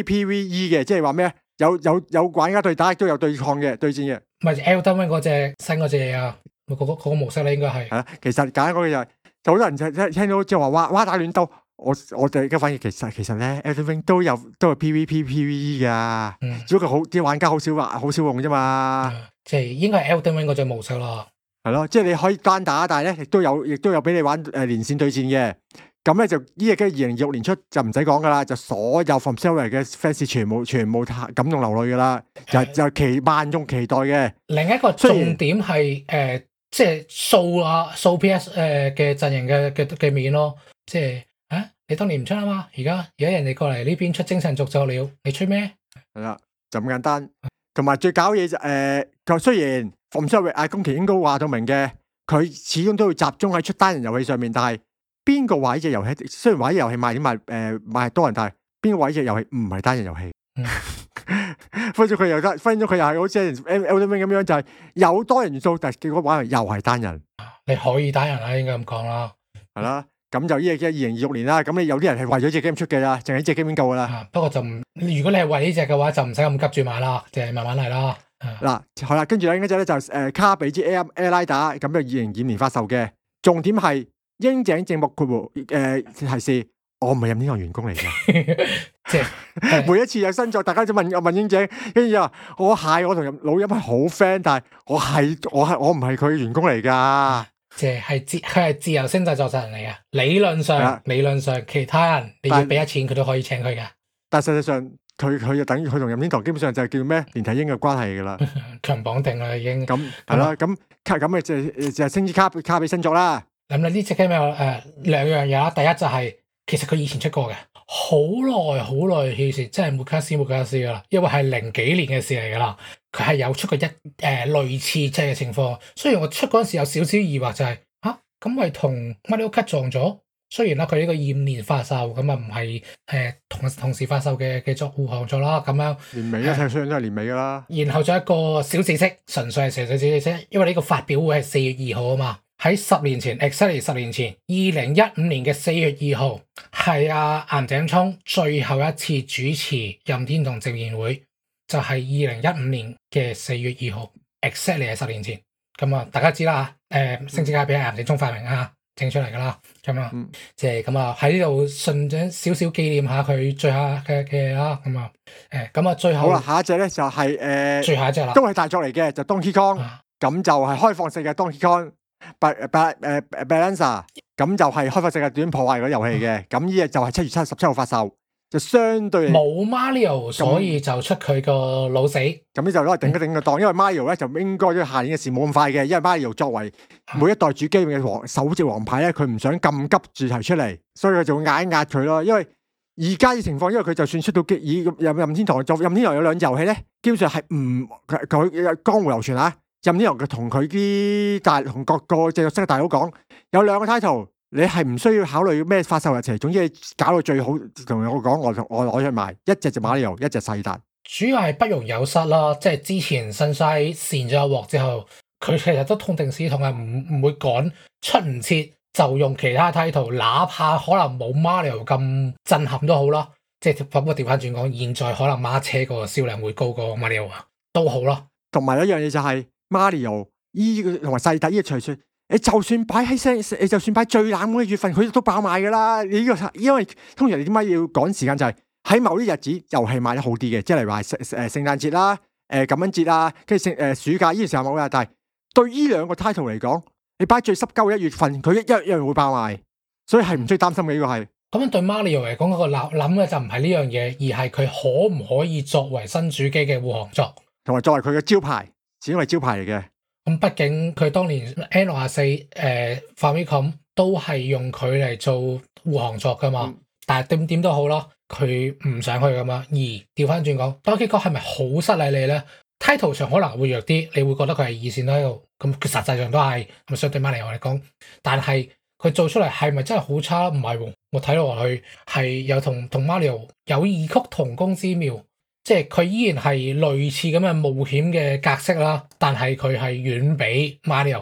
PVPVE 嘅，即係話咩？有有有玩家對打，亦都有對抗嘅對戰嘅。 咪 Elden Ring 嗰隻新嗰隻嘢啊，嗰、嗰個嗰個模式咧應該係。 係啦，其實簡單講嘅就係，就好多人就聽聽到即係話哇哇打亂鬥，我我哋而家反而其實其實咧 Elden Ring 都有都係 PVPPVE 噶， 嗯， 只不過好啲玩家好少話好少用啫嘛。 即係應該係 Elden Ring 嗰隻模式咯。 係咯，即係你可以單打，但係咧亦都有亦都有俾你玩誒連線對戰嘅。咁咧就呢隻機二零二六年出就唔使講噶啦，就所有 From Software 嘅 fans 全部全部感動流淚噶啦，就就期萬眾期待嘅。 另一個重點係誒、呃，即係掃啊掃 P S 誒嘅陣營嘅嘅嘅面咯，即係啊你當年唔出啊嘛，而家而家人哋過嚟呢邊出精神續作了，你吹咩？ 係啦，就咁簡單。同埋最搞嘢就誒，佢雖然 From Software 阿宮崎英高話到明嘅，佢始終都要集中喺出單人遊戲上面，但係。邊個位隻遊戲雖然話啲遊戲賣點賣誒賣多人，但係邊個位隻遊戲唔係單人遊戲？分咗佢又得，分咗佢又係好似 Elden Ring 咁樣，就係有多人元素，但係結果玩又係單人。你可以單人啦，應該咁講啦。 係啦，咁就呢隻機二零二六年啦。咁你有啲人係為咗隻 game 出嘅啦，淨係呢隻 game 已經夠噶啦。 不過就唔，如果你係為呢隻嘅話，就唔使咁急住買啦，就係慢慢嚟啦。 嗱，係啦，跟住咧嗰隻咧就誒卡比之 Air Air Rider，咁就二零二五年發售嘅，重點係。櫻井正木括弧誒提示，我唔係任天堂員工嚟嘅，即係每一次有新作，大家都問我問櫻井，跟住話我係我同老陰係好 friend，但係我係我係我唔係佢員工嚟噶，即係自佢係自由星製作人嚟嘅，理論上理論上其他人你要俾一錢佢都可以請佢嘅，但係實際上佢佢就等於佢同任天堂基本上就係叫咩連體嬰嘅關係噶啦，強綁定啦已經，咁係啦，咁咁嘅就就係星之卡卡比新作啦。咁咧呢隻 game 有誒兩樣嘢啦，第一就係、是、其實佢以前出過嘅，好耐好耐以前，真係沒卡斯沒卡斯噶啦，因為係零幾年嘅事嚟噶啦，佢係有出過一誒、呃、類似即係嘅情況。雖然我出嗰陣時有少少疑惑、就是，就係嚇咁咪同 Mario Kart 撞咗。雖然啦，佢呢個二五年發售，咁啊唔係誒同同時發售嘅嘅作護航作啦，咁樣年尾啊，睇相都係年尾噶啦。然後仲有一個小知識，純粹係純粹小知識，因為呢個發表會係四月二號啊嘛。喺十年前 exactly 十年前，二零一五年嘅四月二號，係阿岩井聰最後一次主持任天堂直言會，就係二零一五年嘅四月二號 exactly 係十年前。咁啊，大家知啦嚇，誒星之卡比係岩井聰發明啊，整出嚟噶啦，咁啊，即係咁啊，喺呢度順咗少少紀念下佢最後嘅嘅啦，咁啊，誒咁啊，最後好啦，下一隻咧就係、是、誒，呃、最後一隻啦，都係大作嚟嘅，就 Donkey Kong，咁就係開放式嘅 Donkey Kong。b 誒 Balancer 咁就係開發世界短破壞嗰啲遊戲嘅，咁呢日就係七月七十七號發售，就相對冇 Mario，所以就出佢個老死，咁呢就攞嚟頂一頂個檔，因為 Mario 咧就應該都下年嘅事冇咁快嘅，因為 Mario 作為每一代主機嘅王首席王牌咧，佢唔想咁急住提出嚟，所以佢就會壓一壓佢咯。因為而家嘅情況，因為佢就算出到機以任任天堂，就任天堂有兩隻遊戲咧，基本上係唔佢佢江湖流傳啊。任天堂佢同佢啲大同各個製作室嘅大佬講，有兩個 title， 你係唔需要考慮咩發售日期，總之你搞到最好，同我講，我我攞出賣，一隻就馬里奧，一隻細達。主要係不容有失啦，即係之前新西扇咗一鑊之後，佢其實都痛定思痛，係唔唔會趕出唔切，就用其他 title， 哪怕可能冇馬里奧咁震撼都好啦。即係不過調翻轉講，現在可能馬車個銷量會高過馬里奧啊，都好啦。同埋一樣嘢就係、是。Mario 依個同埋細弟依個隨隨，你就算擺喺聲，你就算擺最冷門嘅月份，佢都爆賣噶啦。你呢個因為通常你點解要趕時間，就係喺某啲日子又係賣得好啲嘅，即係例如話誒誒聖誕節啦、誒感恩節啦，跟住聖誒暑假呢個時候冇啦。但係對呢兩個 title 嚟講，你擺最濕鳩嘅一月份，佢一一樣會爆賣，所以係唔需要擔心嘅呢個係。咁樣對 Mario 嚟講，嗰個諗諗嘅就唔係呢樣嘢，而係佢可唔可以作為新主機嘅護航作，同埋作為佢嘅招牌。只因為招牌嚟嘅，咁畢竟佢當年 N 六十四誒 Famicom 都係用佢嚟做護航作噶嘛，嗯、但係點點都好啦，佢唔上去噶嘛。而調翻轉講 Donkey Kong 係咪好失禮你咧 ？title 上可能會弱啲，你會覺得佢係二線喺度，咁佢實際上都係咁相對馬里奧嚟講，但係佢做出嚟係咪真係好差？唔係喎，我睇落去係有同同馬里奧有異曲同工之妙。即係佢依然係類似咁嘅冒險嘅格式啦，但係佢係遠比馬里奧強，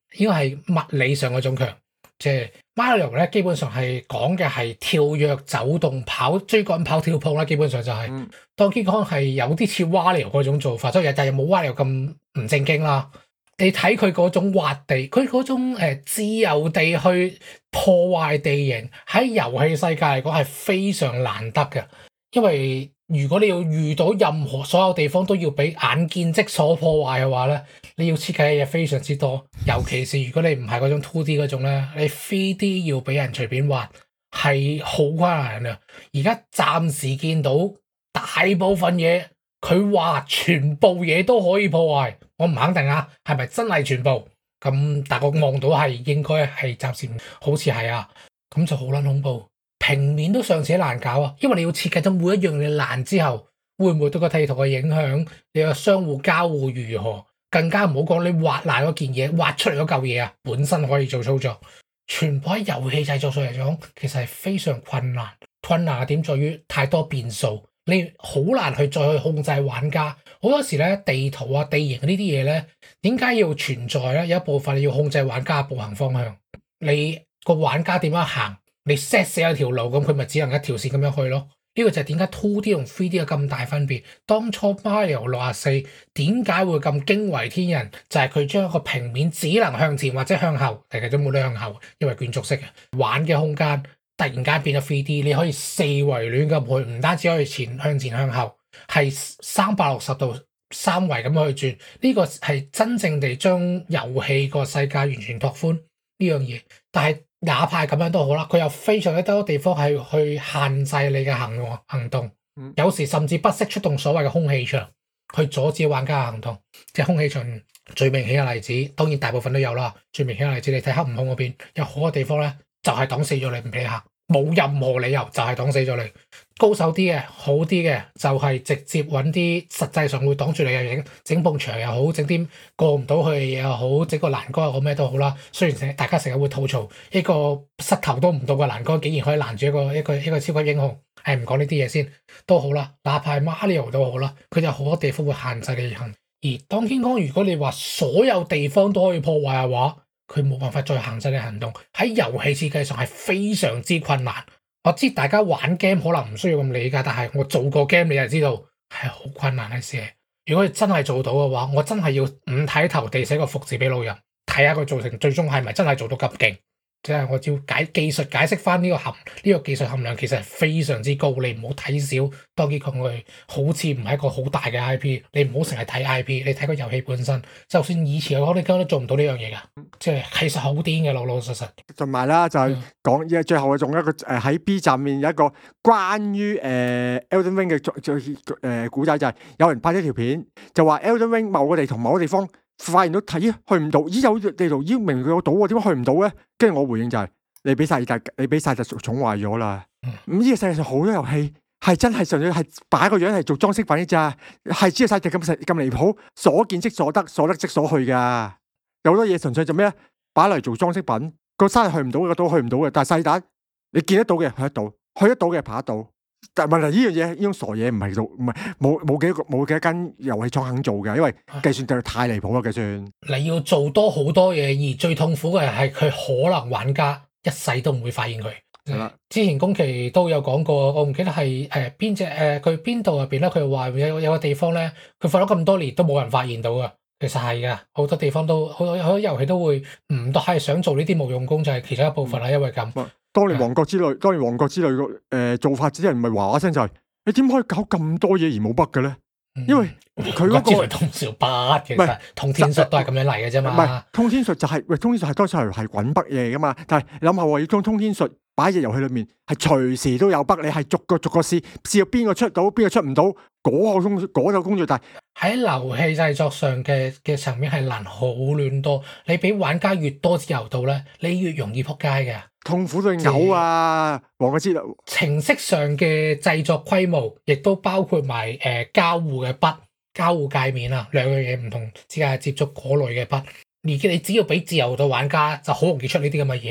應該係物理上嗰種強。即係 Mario 咧，基本上係講嘅係跳躍、走動、跑、追趕、跑、跳碰啦。基本上就係、是嗯、Donkey Kong 係有啲似 Wario 嗰種做法，所以但係又冇 Wario 咁唔正經啦。你睇佢嗰種滑地，佢嗰種、呃、自由地去破壞地形，喺遊戲世界嚟講係非常難得嘅。因為如果你要遇到任何所有地方都要俾眼見即所破壞嘅話咧，你要設計嘅嘢非常之多。尤其是如果你唔係嗰種 two D 嗰種咧，你 three D 要俾人隨便滑係好困難嘅。而家暫時見到大部分嘢佢話全部嘢都可以破壞，我唔肯定啊，係咪真係全部？咁但我望到係應該係暫時好似係啊，咁就好撚恐怖。平面都尚且難搞啊，因為你要設計咗每一樣嘢難之後，會唔會對個地圖嘅影響？你個相互交互如何？更加唔好講你畫爛嗰件嘢，畫出嚟嗰嚿嘢啊，本身可以做操作，全部喺遊戲製作上嚟講，其實係非常困難。困難嘅點在於太多變數，你好難去再去控制玩家。好多時咧，地圖啊、地形呢啲嘢咧，點解要存在咧？有一部分你要控制玩家嘅步行方向，你個玩家點樣行？你 set 死一條路，咁佢咪只能一條線咁樣去咯？呢個就係點解 two D 同 three D 有咁大分別。當初 Mario 六十四點解會咁驚為天人？就係佢將一個平面只能向前或者向後，其實都冇得向後，因為卷軸式嘅玩嘅空間突然間變咗 three D， 你可以四圍亂咁去，唔單止可以前向前向後，係三百六十度三圍咁去轉。呢個係真正地將遊戲個世界完全拓寬呢樣嘢，但係。哪怕咁樣都好啦，佢有非常之多地方係去限制你嘅行行動，有時甚至不惜出動所謂嘅空氣牆去阻止玩家嘅行動。即係空氣牆最明顯嘅例子，當然大部分都有啦。最明顯嘅例子，你睇黑悟空嗰邊有好多地方咧，就係擋死咗你唔俾你行，冇任何理由就係擋死咗你。高手啲嘅好啲嘅就係直接揾啲實際上會擋住你嘅嘢，整埲牆又好，整啲過唔到去嘅嘢又好，整個欄杆又好咩都好啦。雖然成大家成日會吐槽一個膝頭都唔到嘅欄杆，竟然可以攔住一個一個一個超級英雄，係唔講呢啲嘢先都好啦。哪怕 Mario 都好啦，佢有好多地方會限制你行。而當天光，如果你話所有地方都可以破壞嘅話，佢冇辦法再限制你行動。喺遊戲設計上係非常之困難。我知大家玩 game 可能唔需要咁理解，但係我做過 game 你就知道係好困難嘅事。如果你真係做到嘅話，我真係要五體投地寫個服字俾老人睇下佢做成最終係咪真係做到咁勁。即係我要解技術解釋翻呢個含呢個技術含量其實係非常之高，你唔好睇小當然佢好似唔係一個好大嘅 I P， 你唔好成日睇 I P， 你睇個遊戲本身，就算以前我哋根本都做唔到呢樣嘢噶，即係其實好癲嘅，老老實實。同埋啦，就係講最後仲有一個誒喺 B 站面有一個關於誒 Elden Ring 嘅誒古仔，就係有人拍咗條片，就話 Elden Ring 某個地同某個地方。發現到睇去唔到，咦有地圖，咦明明佢有島喎，點解去唔到咧？跟住我回應就係、是：你俾晒就你俾晒就寵壞咗啦。咁呢、嗯、個世界上好多遊戲係真係純粹係擺個樣係做裝飾品嘅咋，係知道晒就咁咁離譜，所見即所得，所得即所去噶。有好多嘢純粹就咩咧？擺嚟做裝飾品，個山係去唔到嘅，都去唔到嘅。但係細蛋你見得到嘅去得到，去得到嘅爬得到。但係問題呢樣嘢，呢種傻嘢唔係做，唔係冇冇幾個冇幾間遊戲廠肯做嘅，因為計算就太離譜啦計算。你要做多好多嘢，而最痛苦嘅係佢可能玩家一世都唔會發現佢。係啦，之前宮崎都有講過，我唔記得係誒邊隻誒佢邊度入邊咧，佢話有有個地方咧，佢放咗咁多年都冇人發現到噶。其實係噶，好多地方都好多好多遊戲都會唔都係想做呢啲無用功，就係其中一部分啦，因為咁。當年王國之淚，當年王國之淚個誒做法，啲人唔係話話聲就係、是，你點可以搞咁多嘢而冇筆嘅咧？因為佢嗰、那個通少筆，其實通天術都係咁樣嚟嘅啫嘛。唔係通天術就係、是、喂，通天術係多數係係滾筆嘢噶嘛。但係你諗下喎，要將通天術擺喺隻遊戲裏面，係隨時都有筆，你係逐個逐個試，試到邊個出到，邊個出唔到，嗰個工嗰個工作。但係喺遊戲製作上嘅嘅層面係難好亂多。你俾玩家越多自由度咧，你越容易撲街嘅。痛苦到嘔啊！王國之淚程式上嘅製作規模，亦都包括埋誒、呃、交互嘅筆、交互界面啊，兩樣嘢唔同之間接觸嗰類嘅筆。而你只要俾自由到玩家，就好容易出呢啲咁嘅嘢啦。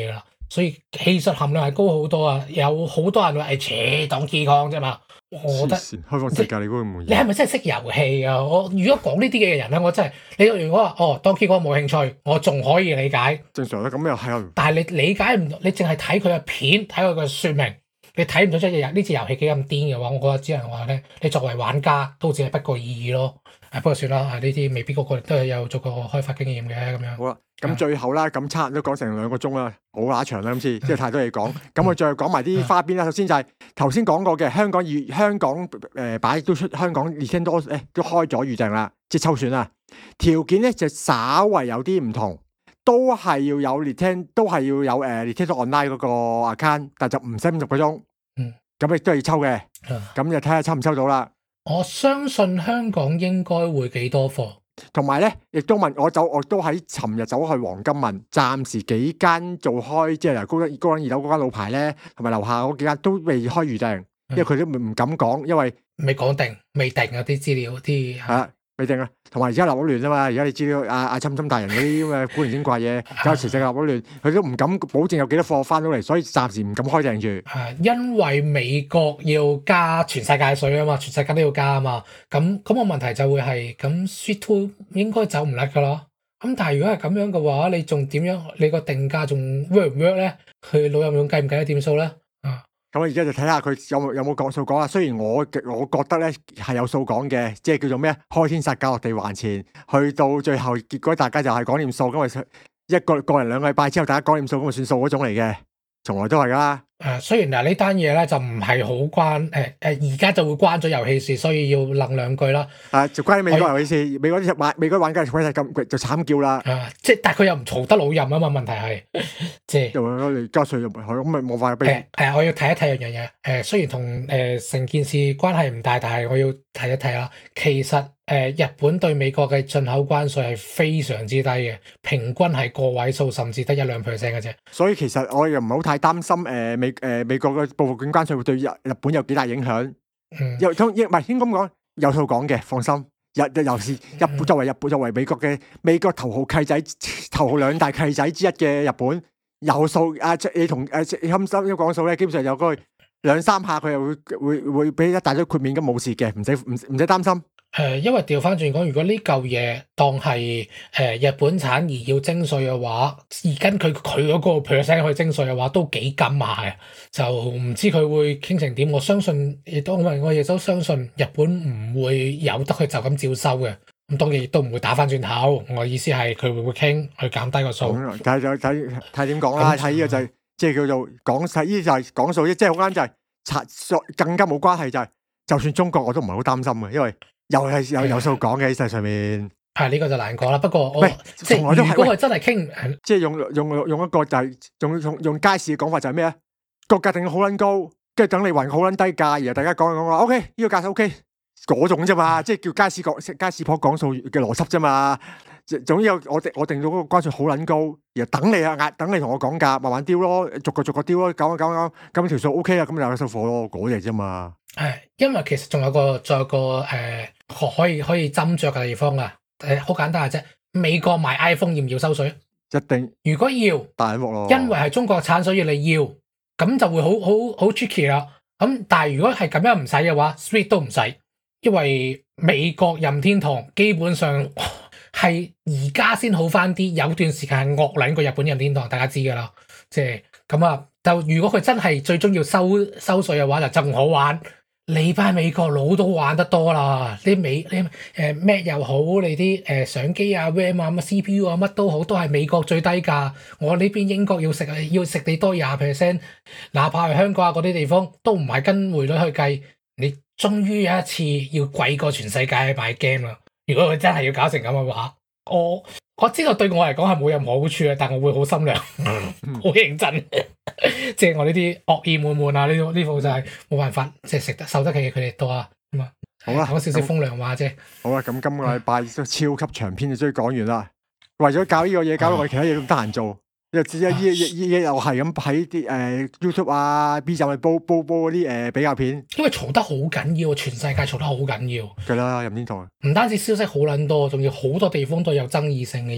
所以技術含量係高好多啊！有好多人話係扯擋 Donkey Kong 啫嘛，我覺得開放世界你嗰個唔你係咪真係識遊戲啊？我如果講呢啲嘅人咧，我真係你如果話哦 Donkey Kong 冇興趣，我仲可以理解。 正常啦，咁又係啊。 但係你理解唔到，你淨係睇佢嘅片，睇佢嘅説明，你睇唔到即係呢隻遊戲幾咁癲嘅話，我覺得只能話咧，你作為玩家都只係不過意義咯。誒不過算啦，啊呢啲未必個個都係有做過開發經驗嘅咁樣。 好啦，咁最後啦，咁差都講成兩個鐘啦，好乸長啦今次，即係太多嘢講。咁我再講埋啲花邊啦。首先就係頭先講過嘅香港預香港誒擺都出香港 Nintendo 誒都開咗預訂啦，即係抽選啦。條件咧就稍為有啲唔同，都係要有 Nintendo 都係要有誒 Nintendo Online 嗰個 account，但就唔使五十個鐘。嗯，咁亦都係要抽嘅。咁就睇下抽唔抽到啦。我相信香港應該會幾多貨， 同埋咧，亦都問我走，我都喺尋日走去黃金問，暫時幾間做開，即係由高登高登二樓嗰間老牌咧，同埋樓下嗰幾間都未開預訂，因為佢都唔敢講，因為未講定，未定啊啲資料啲嚇。未定啊，同埋而家立咗亂啊嘛，而家你知道阿阿侵侵大人嗰啲咁嘅古靈精怪嘢，有時成立咗亂，佢都唔敢保證有幾多貨翻到嚟，所以暫時唔敢開訂住。 係因為美國要加全世界稅啊嘛，全世界都要加啊嘛，咁咁個問題就會係咁 Switch two 應該走唔甩噶啦。咁但係如果係咁樣嘅話，你仲點樣？你個定價仲 work 唔 work 咧？佢老任用計唔計得掂數咧？啊！ 咁我而家就睇下佢有冇有冇講數講啊。雖然我我覺得咧係有數講嘅，即係叫做咩開天殺價落地還錢，去到最後結果大家就係講掂數，咁啊一個個人兩個禮拜之後大家講掂數咁啊算數嗰種嚟嘅，從來都係噶啦。誒，雖然嗱呢單嘢咧就唔係好關誒誒，而家就會關咗遊戲事，所以要諗兩句啦。啊，就關美國遊戲事，美國啲玩美國玩家就咁就慘叫啦。啊，即係但係佢又唔嘈得老任啊嘛，問題係即係。又你加稅又唔係咁咪冇法俾。誒誒，我要睇一睇樣樣嘢。誒，雖然同誒成件事關係唔大，但係我要睇一睇啦。其實誒日本對美國嘅進口關稅係非常之低嘅，平均係個位數，甚至得一兩 percent 嘅啫。所以其實我又唔係好太擔心誒美。誒，美國嘅報復性關稅會對日日本有幾大影響？嗯，又通亦唔係應該咁講，有數講嘅，放心。日日又是日本作為日本作為美國嘅美國頭號契仔頭號兩大契仔之一嘅日本，有數啊！你同誒啱啱一講數咧，基本上有嗰兩三下佢又會會會俾一大堆豁免咁冇事嘅，唔使唔唔使擔心。誒，因為調翻轉講，如果呢嚿嘢當係誒日本產而要徵稅嘅話，而根據佢嗰個 percent 去徵稅嘅話，都幾金下嘅，就唔知佢會傾成點。我相信亦都我我亦都相信日本唔會由得佢就咁照收嘅。咁當然亦都唔會打翻轉頭。我意思係佢會唔會傾去減低個數。睇就睇睇點講啦。睇呢個就係即係叫做講細，呢就係講數，即係好啱就係拆數，更加冇關係就係，就算中國我都唔係好擔心嘅，因為。又係有有數講嘅喺世上面，係呢個就難講啦。不過我即係如果佢真係傾，即係用用用一個就係用用用街市嘅講法就係咩啊？個價定好撚高，跟住等你還好撚低價，然後大家講講話 OK，呢個價就 OK 嗰種啫嘛，即係叫街市講街市鋪講數嘅邏輯啫嘛。總之有我定我定到嗰個關稅好撚高，然後等你啊壓，等你同我講價，慢慢丟咯，逐個逐個丟咯，講講講咁條數 OK 啦，咁就有收貨咯，嗰隻啫嘛。係，因為其實仲有個仲有個誒。呃可以可以斟酌嘅地方啊，誒好簡單嘅啫。美國賣 iPhone 要唔要收稅？一定。如果要，大鑊咯。因為係中國產，所以你要，咁就會好好好 tricky 啦。咁但係如果係咁樣唔使嘅話 ，Switch 都唔使，因為美國任天堂基本上係而家先好翻啲，有段時間係惡撚過日本任天堂，大家知㗎啦。即係咁啊，就如果佢真係最終要收收稅嘅話，就仲好玩。你班美國佬都玩得多啦，你美你誒 Mac 又好，你啲誒相機啊 RAM 啊乜 C P U 啊乜都好，都係美國最低價。我呢邊英國要食要食你多廿 percent， 哪怕係香港啊嗰啲地方都唔係跟匯率去計。你終於有一次要貴過全世界買 game 啦。如果佢真係要搞成咁嘅話，我我知道對我嚟講係冇任何好處嘅，但我會好心涼，好認真。即係我呢啲惡意滿滿啊！呢呢副就係冇辦法，即係食得受得起嘅佢哋多啊。咁啊，好啦，講少少風涼話啫。好啦，咁今個禮拜超級長篇就終於講完啦。為咗搞呢個嘢，搞到我其他嘢都唔得閒做。又知啊，依依依又係咁喺啲誒 YouTube 啊 B 站去煲煲煲嗰啲誒比較片。因為嘈得好緊要，全世界嘈得好緊要。係啦，任天堂唔單止消息好撚多，仲要好多地方都有爭議性嘅嘢。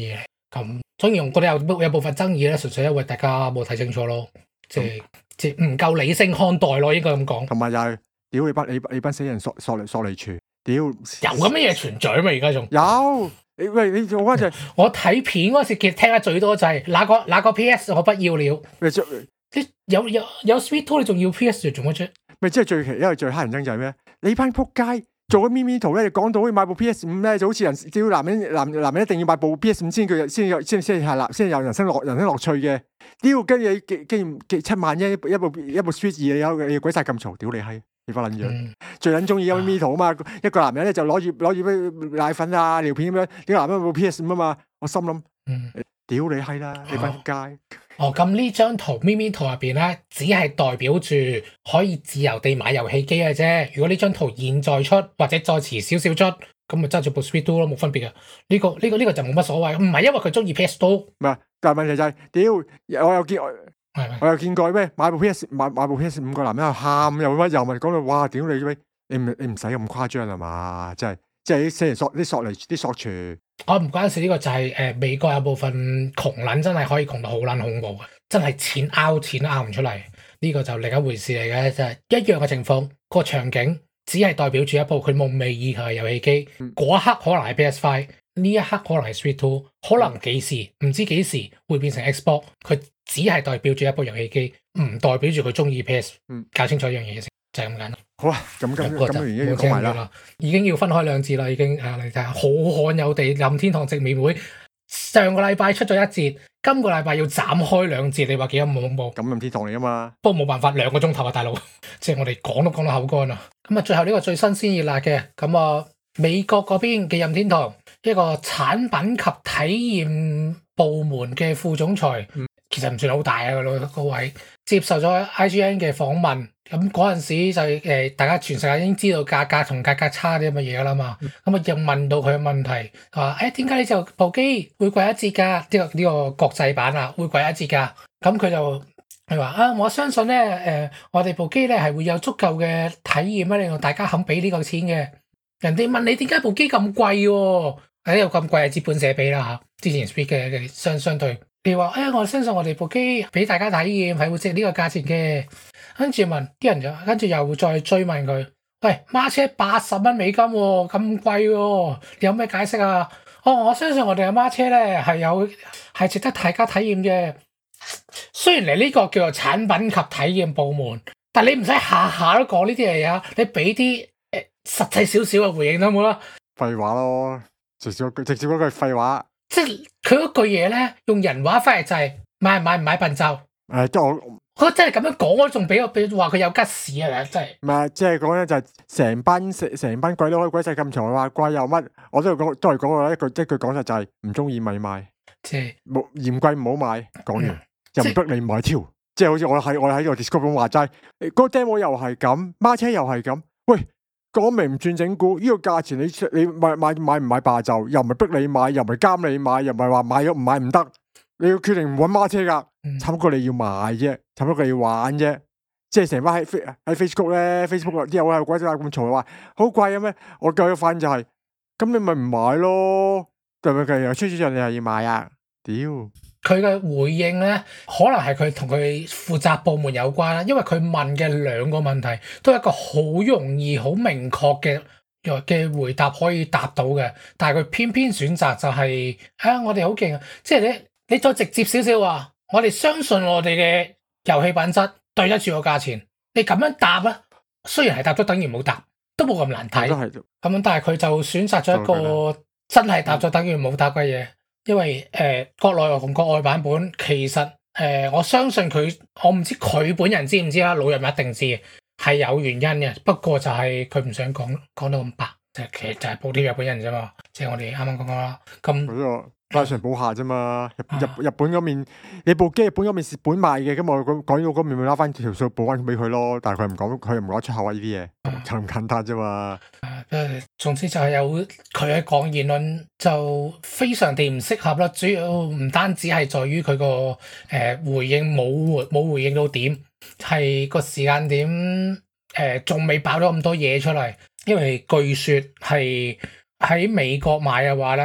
咁當然我覺得有有部分爭議咧，純粹因為大家冇睇清楚咯，即係即係唔夠理性看待咯，應該咁講。 同埋又係屌你班你你班死人索索嚟索嚟處，屌有咁嘅嘢存在咩？而家仲有你喂你我嗰陣我睇片嗰時，其實聽得最多就係哪個哪個 P S 我不要了。你有有有 Sweet Two 你仲要 P S 做乜啫？ 咪即係最奇，因為最乞人憎就係咩？你班撲街做咗咪咪圖咧，你講到買部 P S 五咧，就好似人屌男人男男人一定要買部 P S 五先佢先有先先係啦，先有人生樂人生樂趣嘅。屌跟住既既七萬一一部一部一部 Switch 二，你有你鬼晒咁嘈，屌你閪！你班撚樣、嗯、最撚中意有咪咪圖啊嘛！一個男人咧就攞住攞住奶粉啊尿片咁樣，點解男人有部 P S 五啊嘛？我心諗，嗯，屌你閪啦！你班撲街！ 哦，咁呢張圖咪咪圖入邊咧，只係代表住可以自由地買遊戲機嘅啫。如果呢張圖現在出或者再遲少少出，咁咪揸住部 Switch Two 咯，冇分別嘅。呢、呢個呢、呢個呢、呢個就冇乜所謂，唔係因為佢中意 P S Two。 唔係，但係問題就係、是，屌我有見我，我有見過咩？買部 P S 買買部 P S 五個男人又喊又乜又咪講到哇！屌你你唔你唔使咁誇張係嘛？即係即係啲死人索啲索嚟啲索傳。 我唔關事，呢、呢個就係、是、誒、呃、美國有部分窮撚真係可以窮到好撚恐怖嘅，真係錢拗錢都拗唔出嚟。呢、呢個就另一回事嚟嘅，就係、是、一樣嘅情況。個場景只係代表住一部佢夢寐以求嘅遊戲機，嗰、嗯、一刻可能係 P S Five， 呢一刻可能係 Switch Two， 可能幾時唔知幾時會變成 Xbox。佢只係代表住一部遊戲機，唔代表住佢中意 P S。嗯，搞清楚一樣嘢先，就係、是、咁簡單。 好啊，咁咁咁已經講埋啦， 已經要分開兩節啦，已經啊，你睇下，好罕有地任天堂直面會上個禮拜出咗一節，今個禮拜要斬開兩節，你話幾咁恐怖？ 咁任天堂嚟啊嘛， 不過冇辦法，兩個鐘頭啊，大佬，即係我哋講都講到口乾啦。咁啊，最後呢個最新鮮熱辣嘅，咁啊，美國嗰邊嘅任天堂一個產品及體驗部門嘅副總裁。嗯其實唔算好大啊，個位接受咗 I G N 嘅訪問，咁嗰陣時就誒、呃，大家全世界已經知道價格同價格差啲咁嘅嘢噶啦嘛，咁啊又問到佢嘅問題，話誒點解你就部機會貴一折㗎？呢、這個呢、這個國際版啊會貴一折㗎？咁佢就係話啊，我相信咧誒、呃，我哋部機咧係會有足夠嘅體驗啊，令到大家肯俾呢個錢嘅。人哋問你點解部機咁貴喎？誒有咁貴係資本社俾啦嚇，之前 speak 嘅嘅相相對。你話誒、哎，我相信我哋部機俾大家體驗係會值呢個價錢嘅，跟住問啲人就跟住又再追問佢，喂，孖車八十蚊美金喎、哦，咁貴喎，你有咩解釋啊？哦，我相信我哋嘅孖車咧係有係值得大家體驗嘅。雖然你呢個叫做產品及體驗部門，但你唔使下下都講呢啲嘢啊，你俾啲誒實際少少嘅回應得冇啦？ 廢話咯，直接直接嗰句廢話。 即係佢嗰句嘢咧，用人話翻嚟就係買唔買唔買笨咒。誒、 呃，即係我， 我真係咁樣講，我仲俾我俾話佢有吉屎啊！真係。唔係， 即係講咧就係成班成成班鬼佬開鬼勢咁嘈，話貴又乜，我都係講都係講過一句一句講實就係唔中意咪買，即係冇嫌貴唔好買。講完、嗯、又唔逼你買條，即係好似我喺我喺個 Discord 咁話齋，嗰個 demo 又係咁，孖車又係咁，喂。講明唔轉整蠱，呢、這個價錢你你買買買唔買霸就，又唔係逼你買，又唔係監你買，又唔係話買咗唔買唔得，你要決定唔搵孖車噶，差唔多你要買啫，差唔多你要玩啫，即係成班喺喺 Facebook 咧 ，Facebook 啲人話鬼死咁嘈話好貴啊咩？我教佢反應就係、是，咁你咪唔買咯，對唔對？又出出上你又要買啊？屌！ 佢嘅回應咧，可能係佢同佢負責部門有關啦，因為佢問嘅兩個問題都係一個好容易、好明確嘅嘅回答可以答到嘅，但係佢偏偏選擇就係、是、啊，我哋好勁啊！即係你你再直接少少話，我哋相信我哋嘅遊戲品質對得住個價錢。你咁樣答啊，雖然係答咗等於冇答，都冇咁難睇。咁樣，但係佢就選擇咗一個真係答咗等於冇答嘅嘢。因為誒、呃、國內同國外版本其實誒、呃、我相信佢，我唔知佢本人知唔知啦，老人一定知係有原因嘅，不過就係佢唔想講講到咁白，就係其實就係補貼日本人啫嘛，即係我哋啱啱講講啦。咁拉上補下啫嘛，日日日本嗰面你部機日本嗰面蝕本賣嘅，咁我講講到嗰面咪拉翻條數補翻俾佢咯，但係佢唔講，佢又唔講出口啊呢啲嘢，就咁簡單啫嘛。 誒，總之就係有佢喺講言論就非常地唔適合啦，主要唔單止係在於佢個誒回應冇回冇回應到點，係個時間點誒仲未爆咗咁多嘢出嚟，因為據說係喺美國買嘅話咧。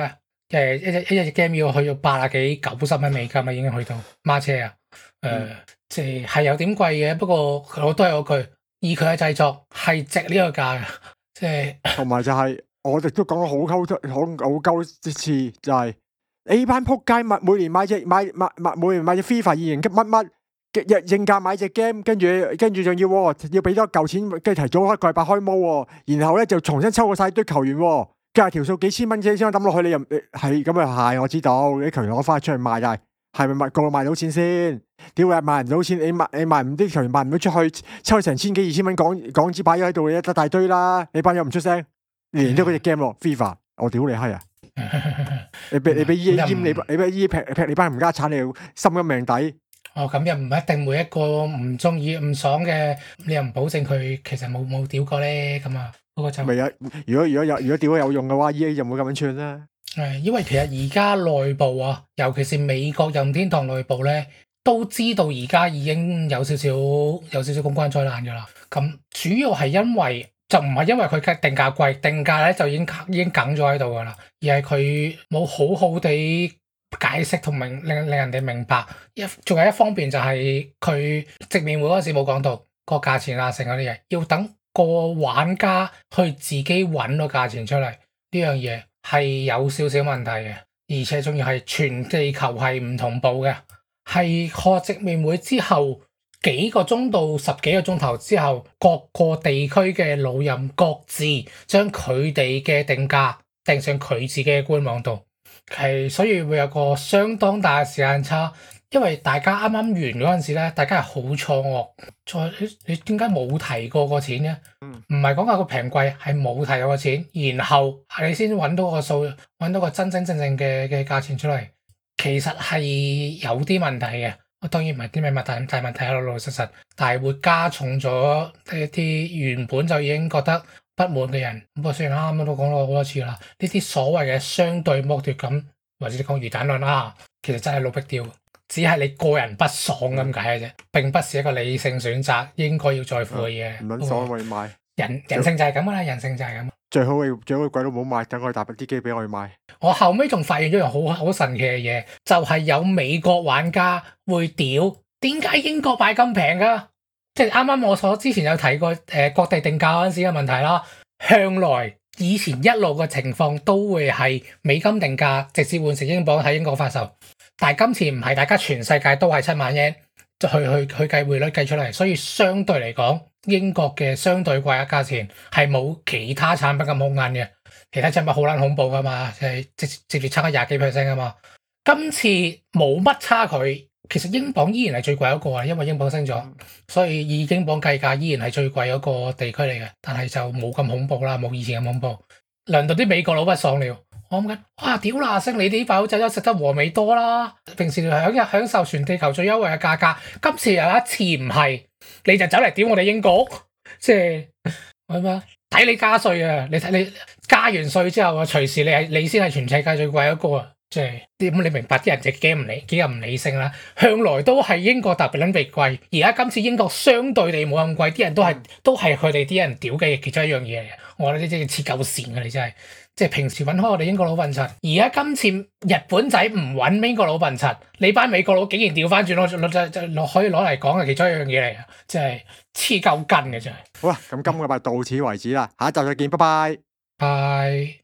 誒一隻一隻 game 要去到八啊幾九十蚊美金啊，已經去到孖車啊。誒、呃，即係係有點貴嘅，不過我都係嗰句，以佢嘅製作係值呢個價嘅，即係同埋就係、是、我哋都講咗好溝好好鳩一次，就係、是、你班撲街買每年買隻買買買每年買隻 FIFA 二型級乜乜嘅應價買隻 game，跟住跟住仲要要俾多嚿錢，跟住提早一個禮拜開模喎，然後咧就重新抽過晒堆球員喎，計條數幾千蚊啫，先抌落去你又係咁啊係，我知道啲球員攞翻出去賣，但係係咪賣個個賣到錢先？屌啊賣唔到錢，你賣你賣唔啲球員賣唔到出去，抽成千幾二千蚊港港紙擺咗喺度，一大堆啦，你班友唔出聲，連咗嗰隻 game 咯 FIFA， 我屌你閪啊！你俾你俾 E A 閹你，你俾 E A 劈劈你班冚家產，你要心甘命抵。 哦，咁又唔一定每一個唔中意唔爽嘅，你又唔保證佢其實冇冇屌過咧，咁啊，嗰個就未啊！如果如果有如果屌有用嘅話 ，E A 就唔會咁樣串啦。 係，因為其實而家內部啊，尤其是美國任天堂內部咧，都知道而家已經有少少有少少公關災難噶啦。咁主要係因為就唔係因為佢嘅定價貴，定價咧就已經已經梗咗喺度噶啦，而係佢冇好好地解釋同明令令人哋明白。一仲有一方面就係佢直面會嗰陣時冇講到個價錢啊，成嗰啲嘢，要等個玩家去自己揾個價錢出嚟，呢樣嘢係有少少問題嘅，而且仲要係全地球係唔同步嘅，係個直面會之後幾個鐘到十幾個鐘頭之後，各個地區嘅老任各自將佢哋嘅定價定上佢自己嘅官網度，係所以會有個相當大嘅時間差。因為大家啱啱完嗰陣時咧，大家係好錯愕，再你你點解冇提過個錢嘅？唔係講下個平貴，係冇提過個錢，然後你先揾到個數，揾到個真真正正嘅嘅價錢出嚟，其實係有啲問題嘅。我當然唔係啲咩大大問題啦，老老實實，但係會加重咗一啲原本就已經覺得不滿嘅人。不過雖然啱啱都講咗好多次啦，呢啲所謂嘅相對剝奪感，或者你講魚蛋論啦，其實真係老逼雕。只係你個人不爽咁解嘅啫，並不是一個理性選擇應該要在乎嘅嘢。 唔撚爽咪買， 人人性就係咁噶啦，人性就係咁。 最好嘅最好嘅鬼都唔好買，等我大筆啲機俾我去買。 我後尾仲發現咗樣好好神奇嘅嘢，就係、是、有美國玩家會屌，點解英國買咁平噶？即係啱啱我所之前有提過誒、呃、各地定價嗰陣時嘅問題啦。向來以前一路嘅情況都會係美金定價，直接換成英鎊喺英國發售。但係今次唔係，大家全世界都係七萬yen去去去計匯率計出嚟，所以相對嚟講，英國嘅相對貴嘅價錢係冇其他產品咁兇硬嘅。其他產品好撚恐怖噶嘛，係直直接差咗廿幾 percent 噶嘛。今次冇乜差距，其實英鎊依然係最貴嗰個啊，因為英鎊升咗，所以以英鎊計價依然係最貴嗰個地區嚟嘅。但係就冇咁恐怖啦，冇以前咁恐怖。輪到啲美國佬不爽了。我諗緊，哇！屌啦，升你啲爆仔都食得和美多啦。平時享日享受全地球最優惠嘅價格，今次有一次唔係，你就走嚟屌我哋英國，即係係嘛？睇你加稅啊！你睇你加完稅之後啊，隨時你係你先係全世界最貴嗰個啊！即係點？你明白啲人就幾唔理幾咁唔理性啦。向來都係英國特別撚被貴，而家今次英國相對地冇咁貴，啲人都係都係佢哋啲人屌嘅其中一樣嘢嚟嘅。我覺得呢啲黐鳩線嘅你真係。即係平時揾開我哋英國佬笨柒，而家今次日本仔唔揾英國佬笨柒，你班美國佬竟然調翻轉攞攞就攞可以攞嚟講嘅其中一樣嘢嚟啊！即係黐鳩筋嘅真係。 好啦，咁今個禮拜到此為止啦，下一集再見，拜拜。 拜。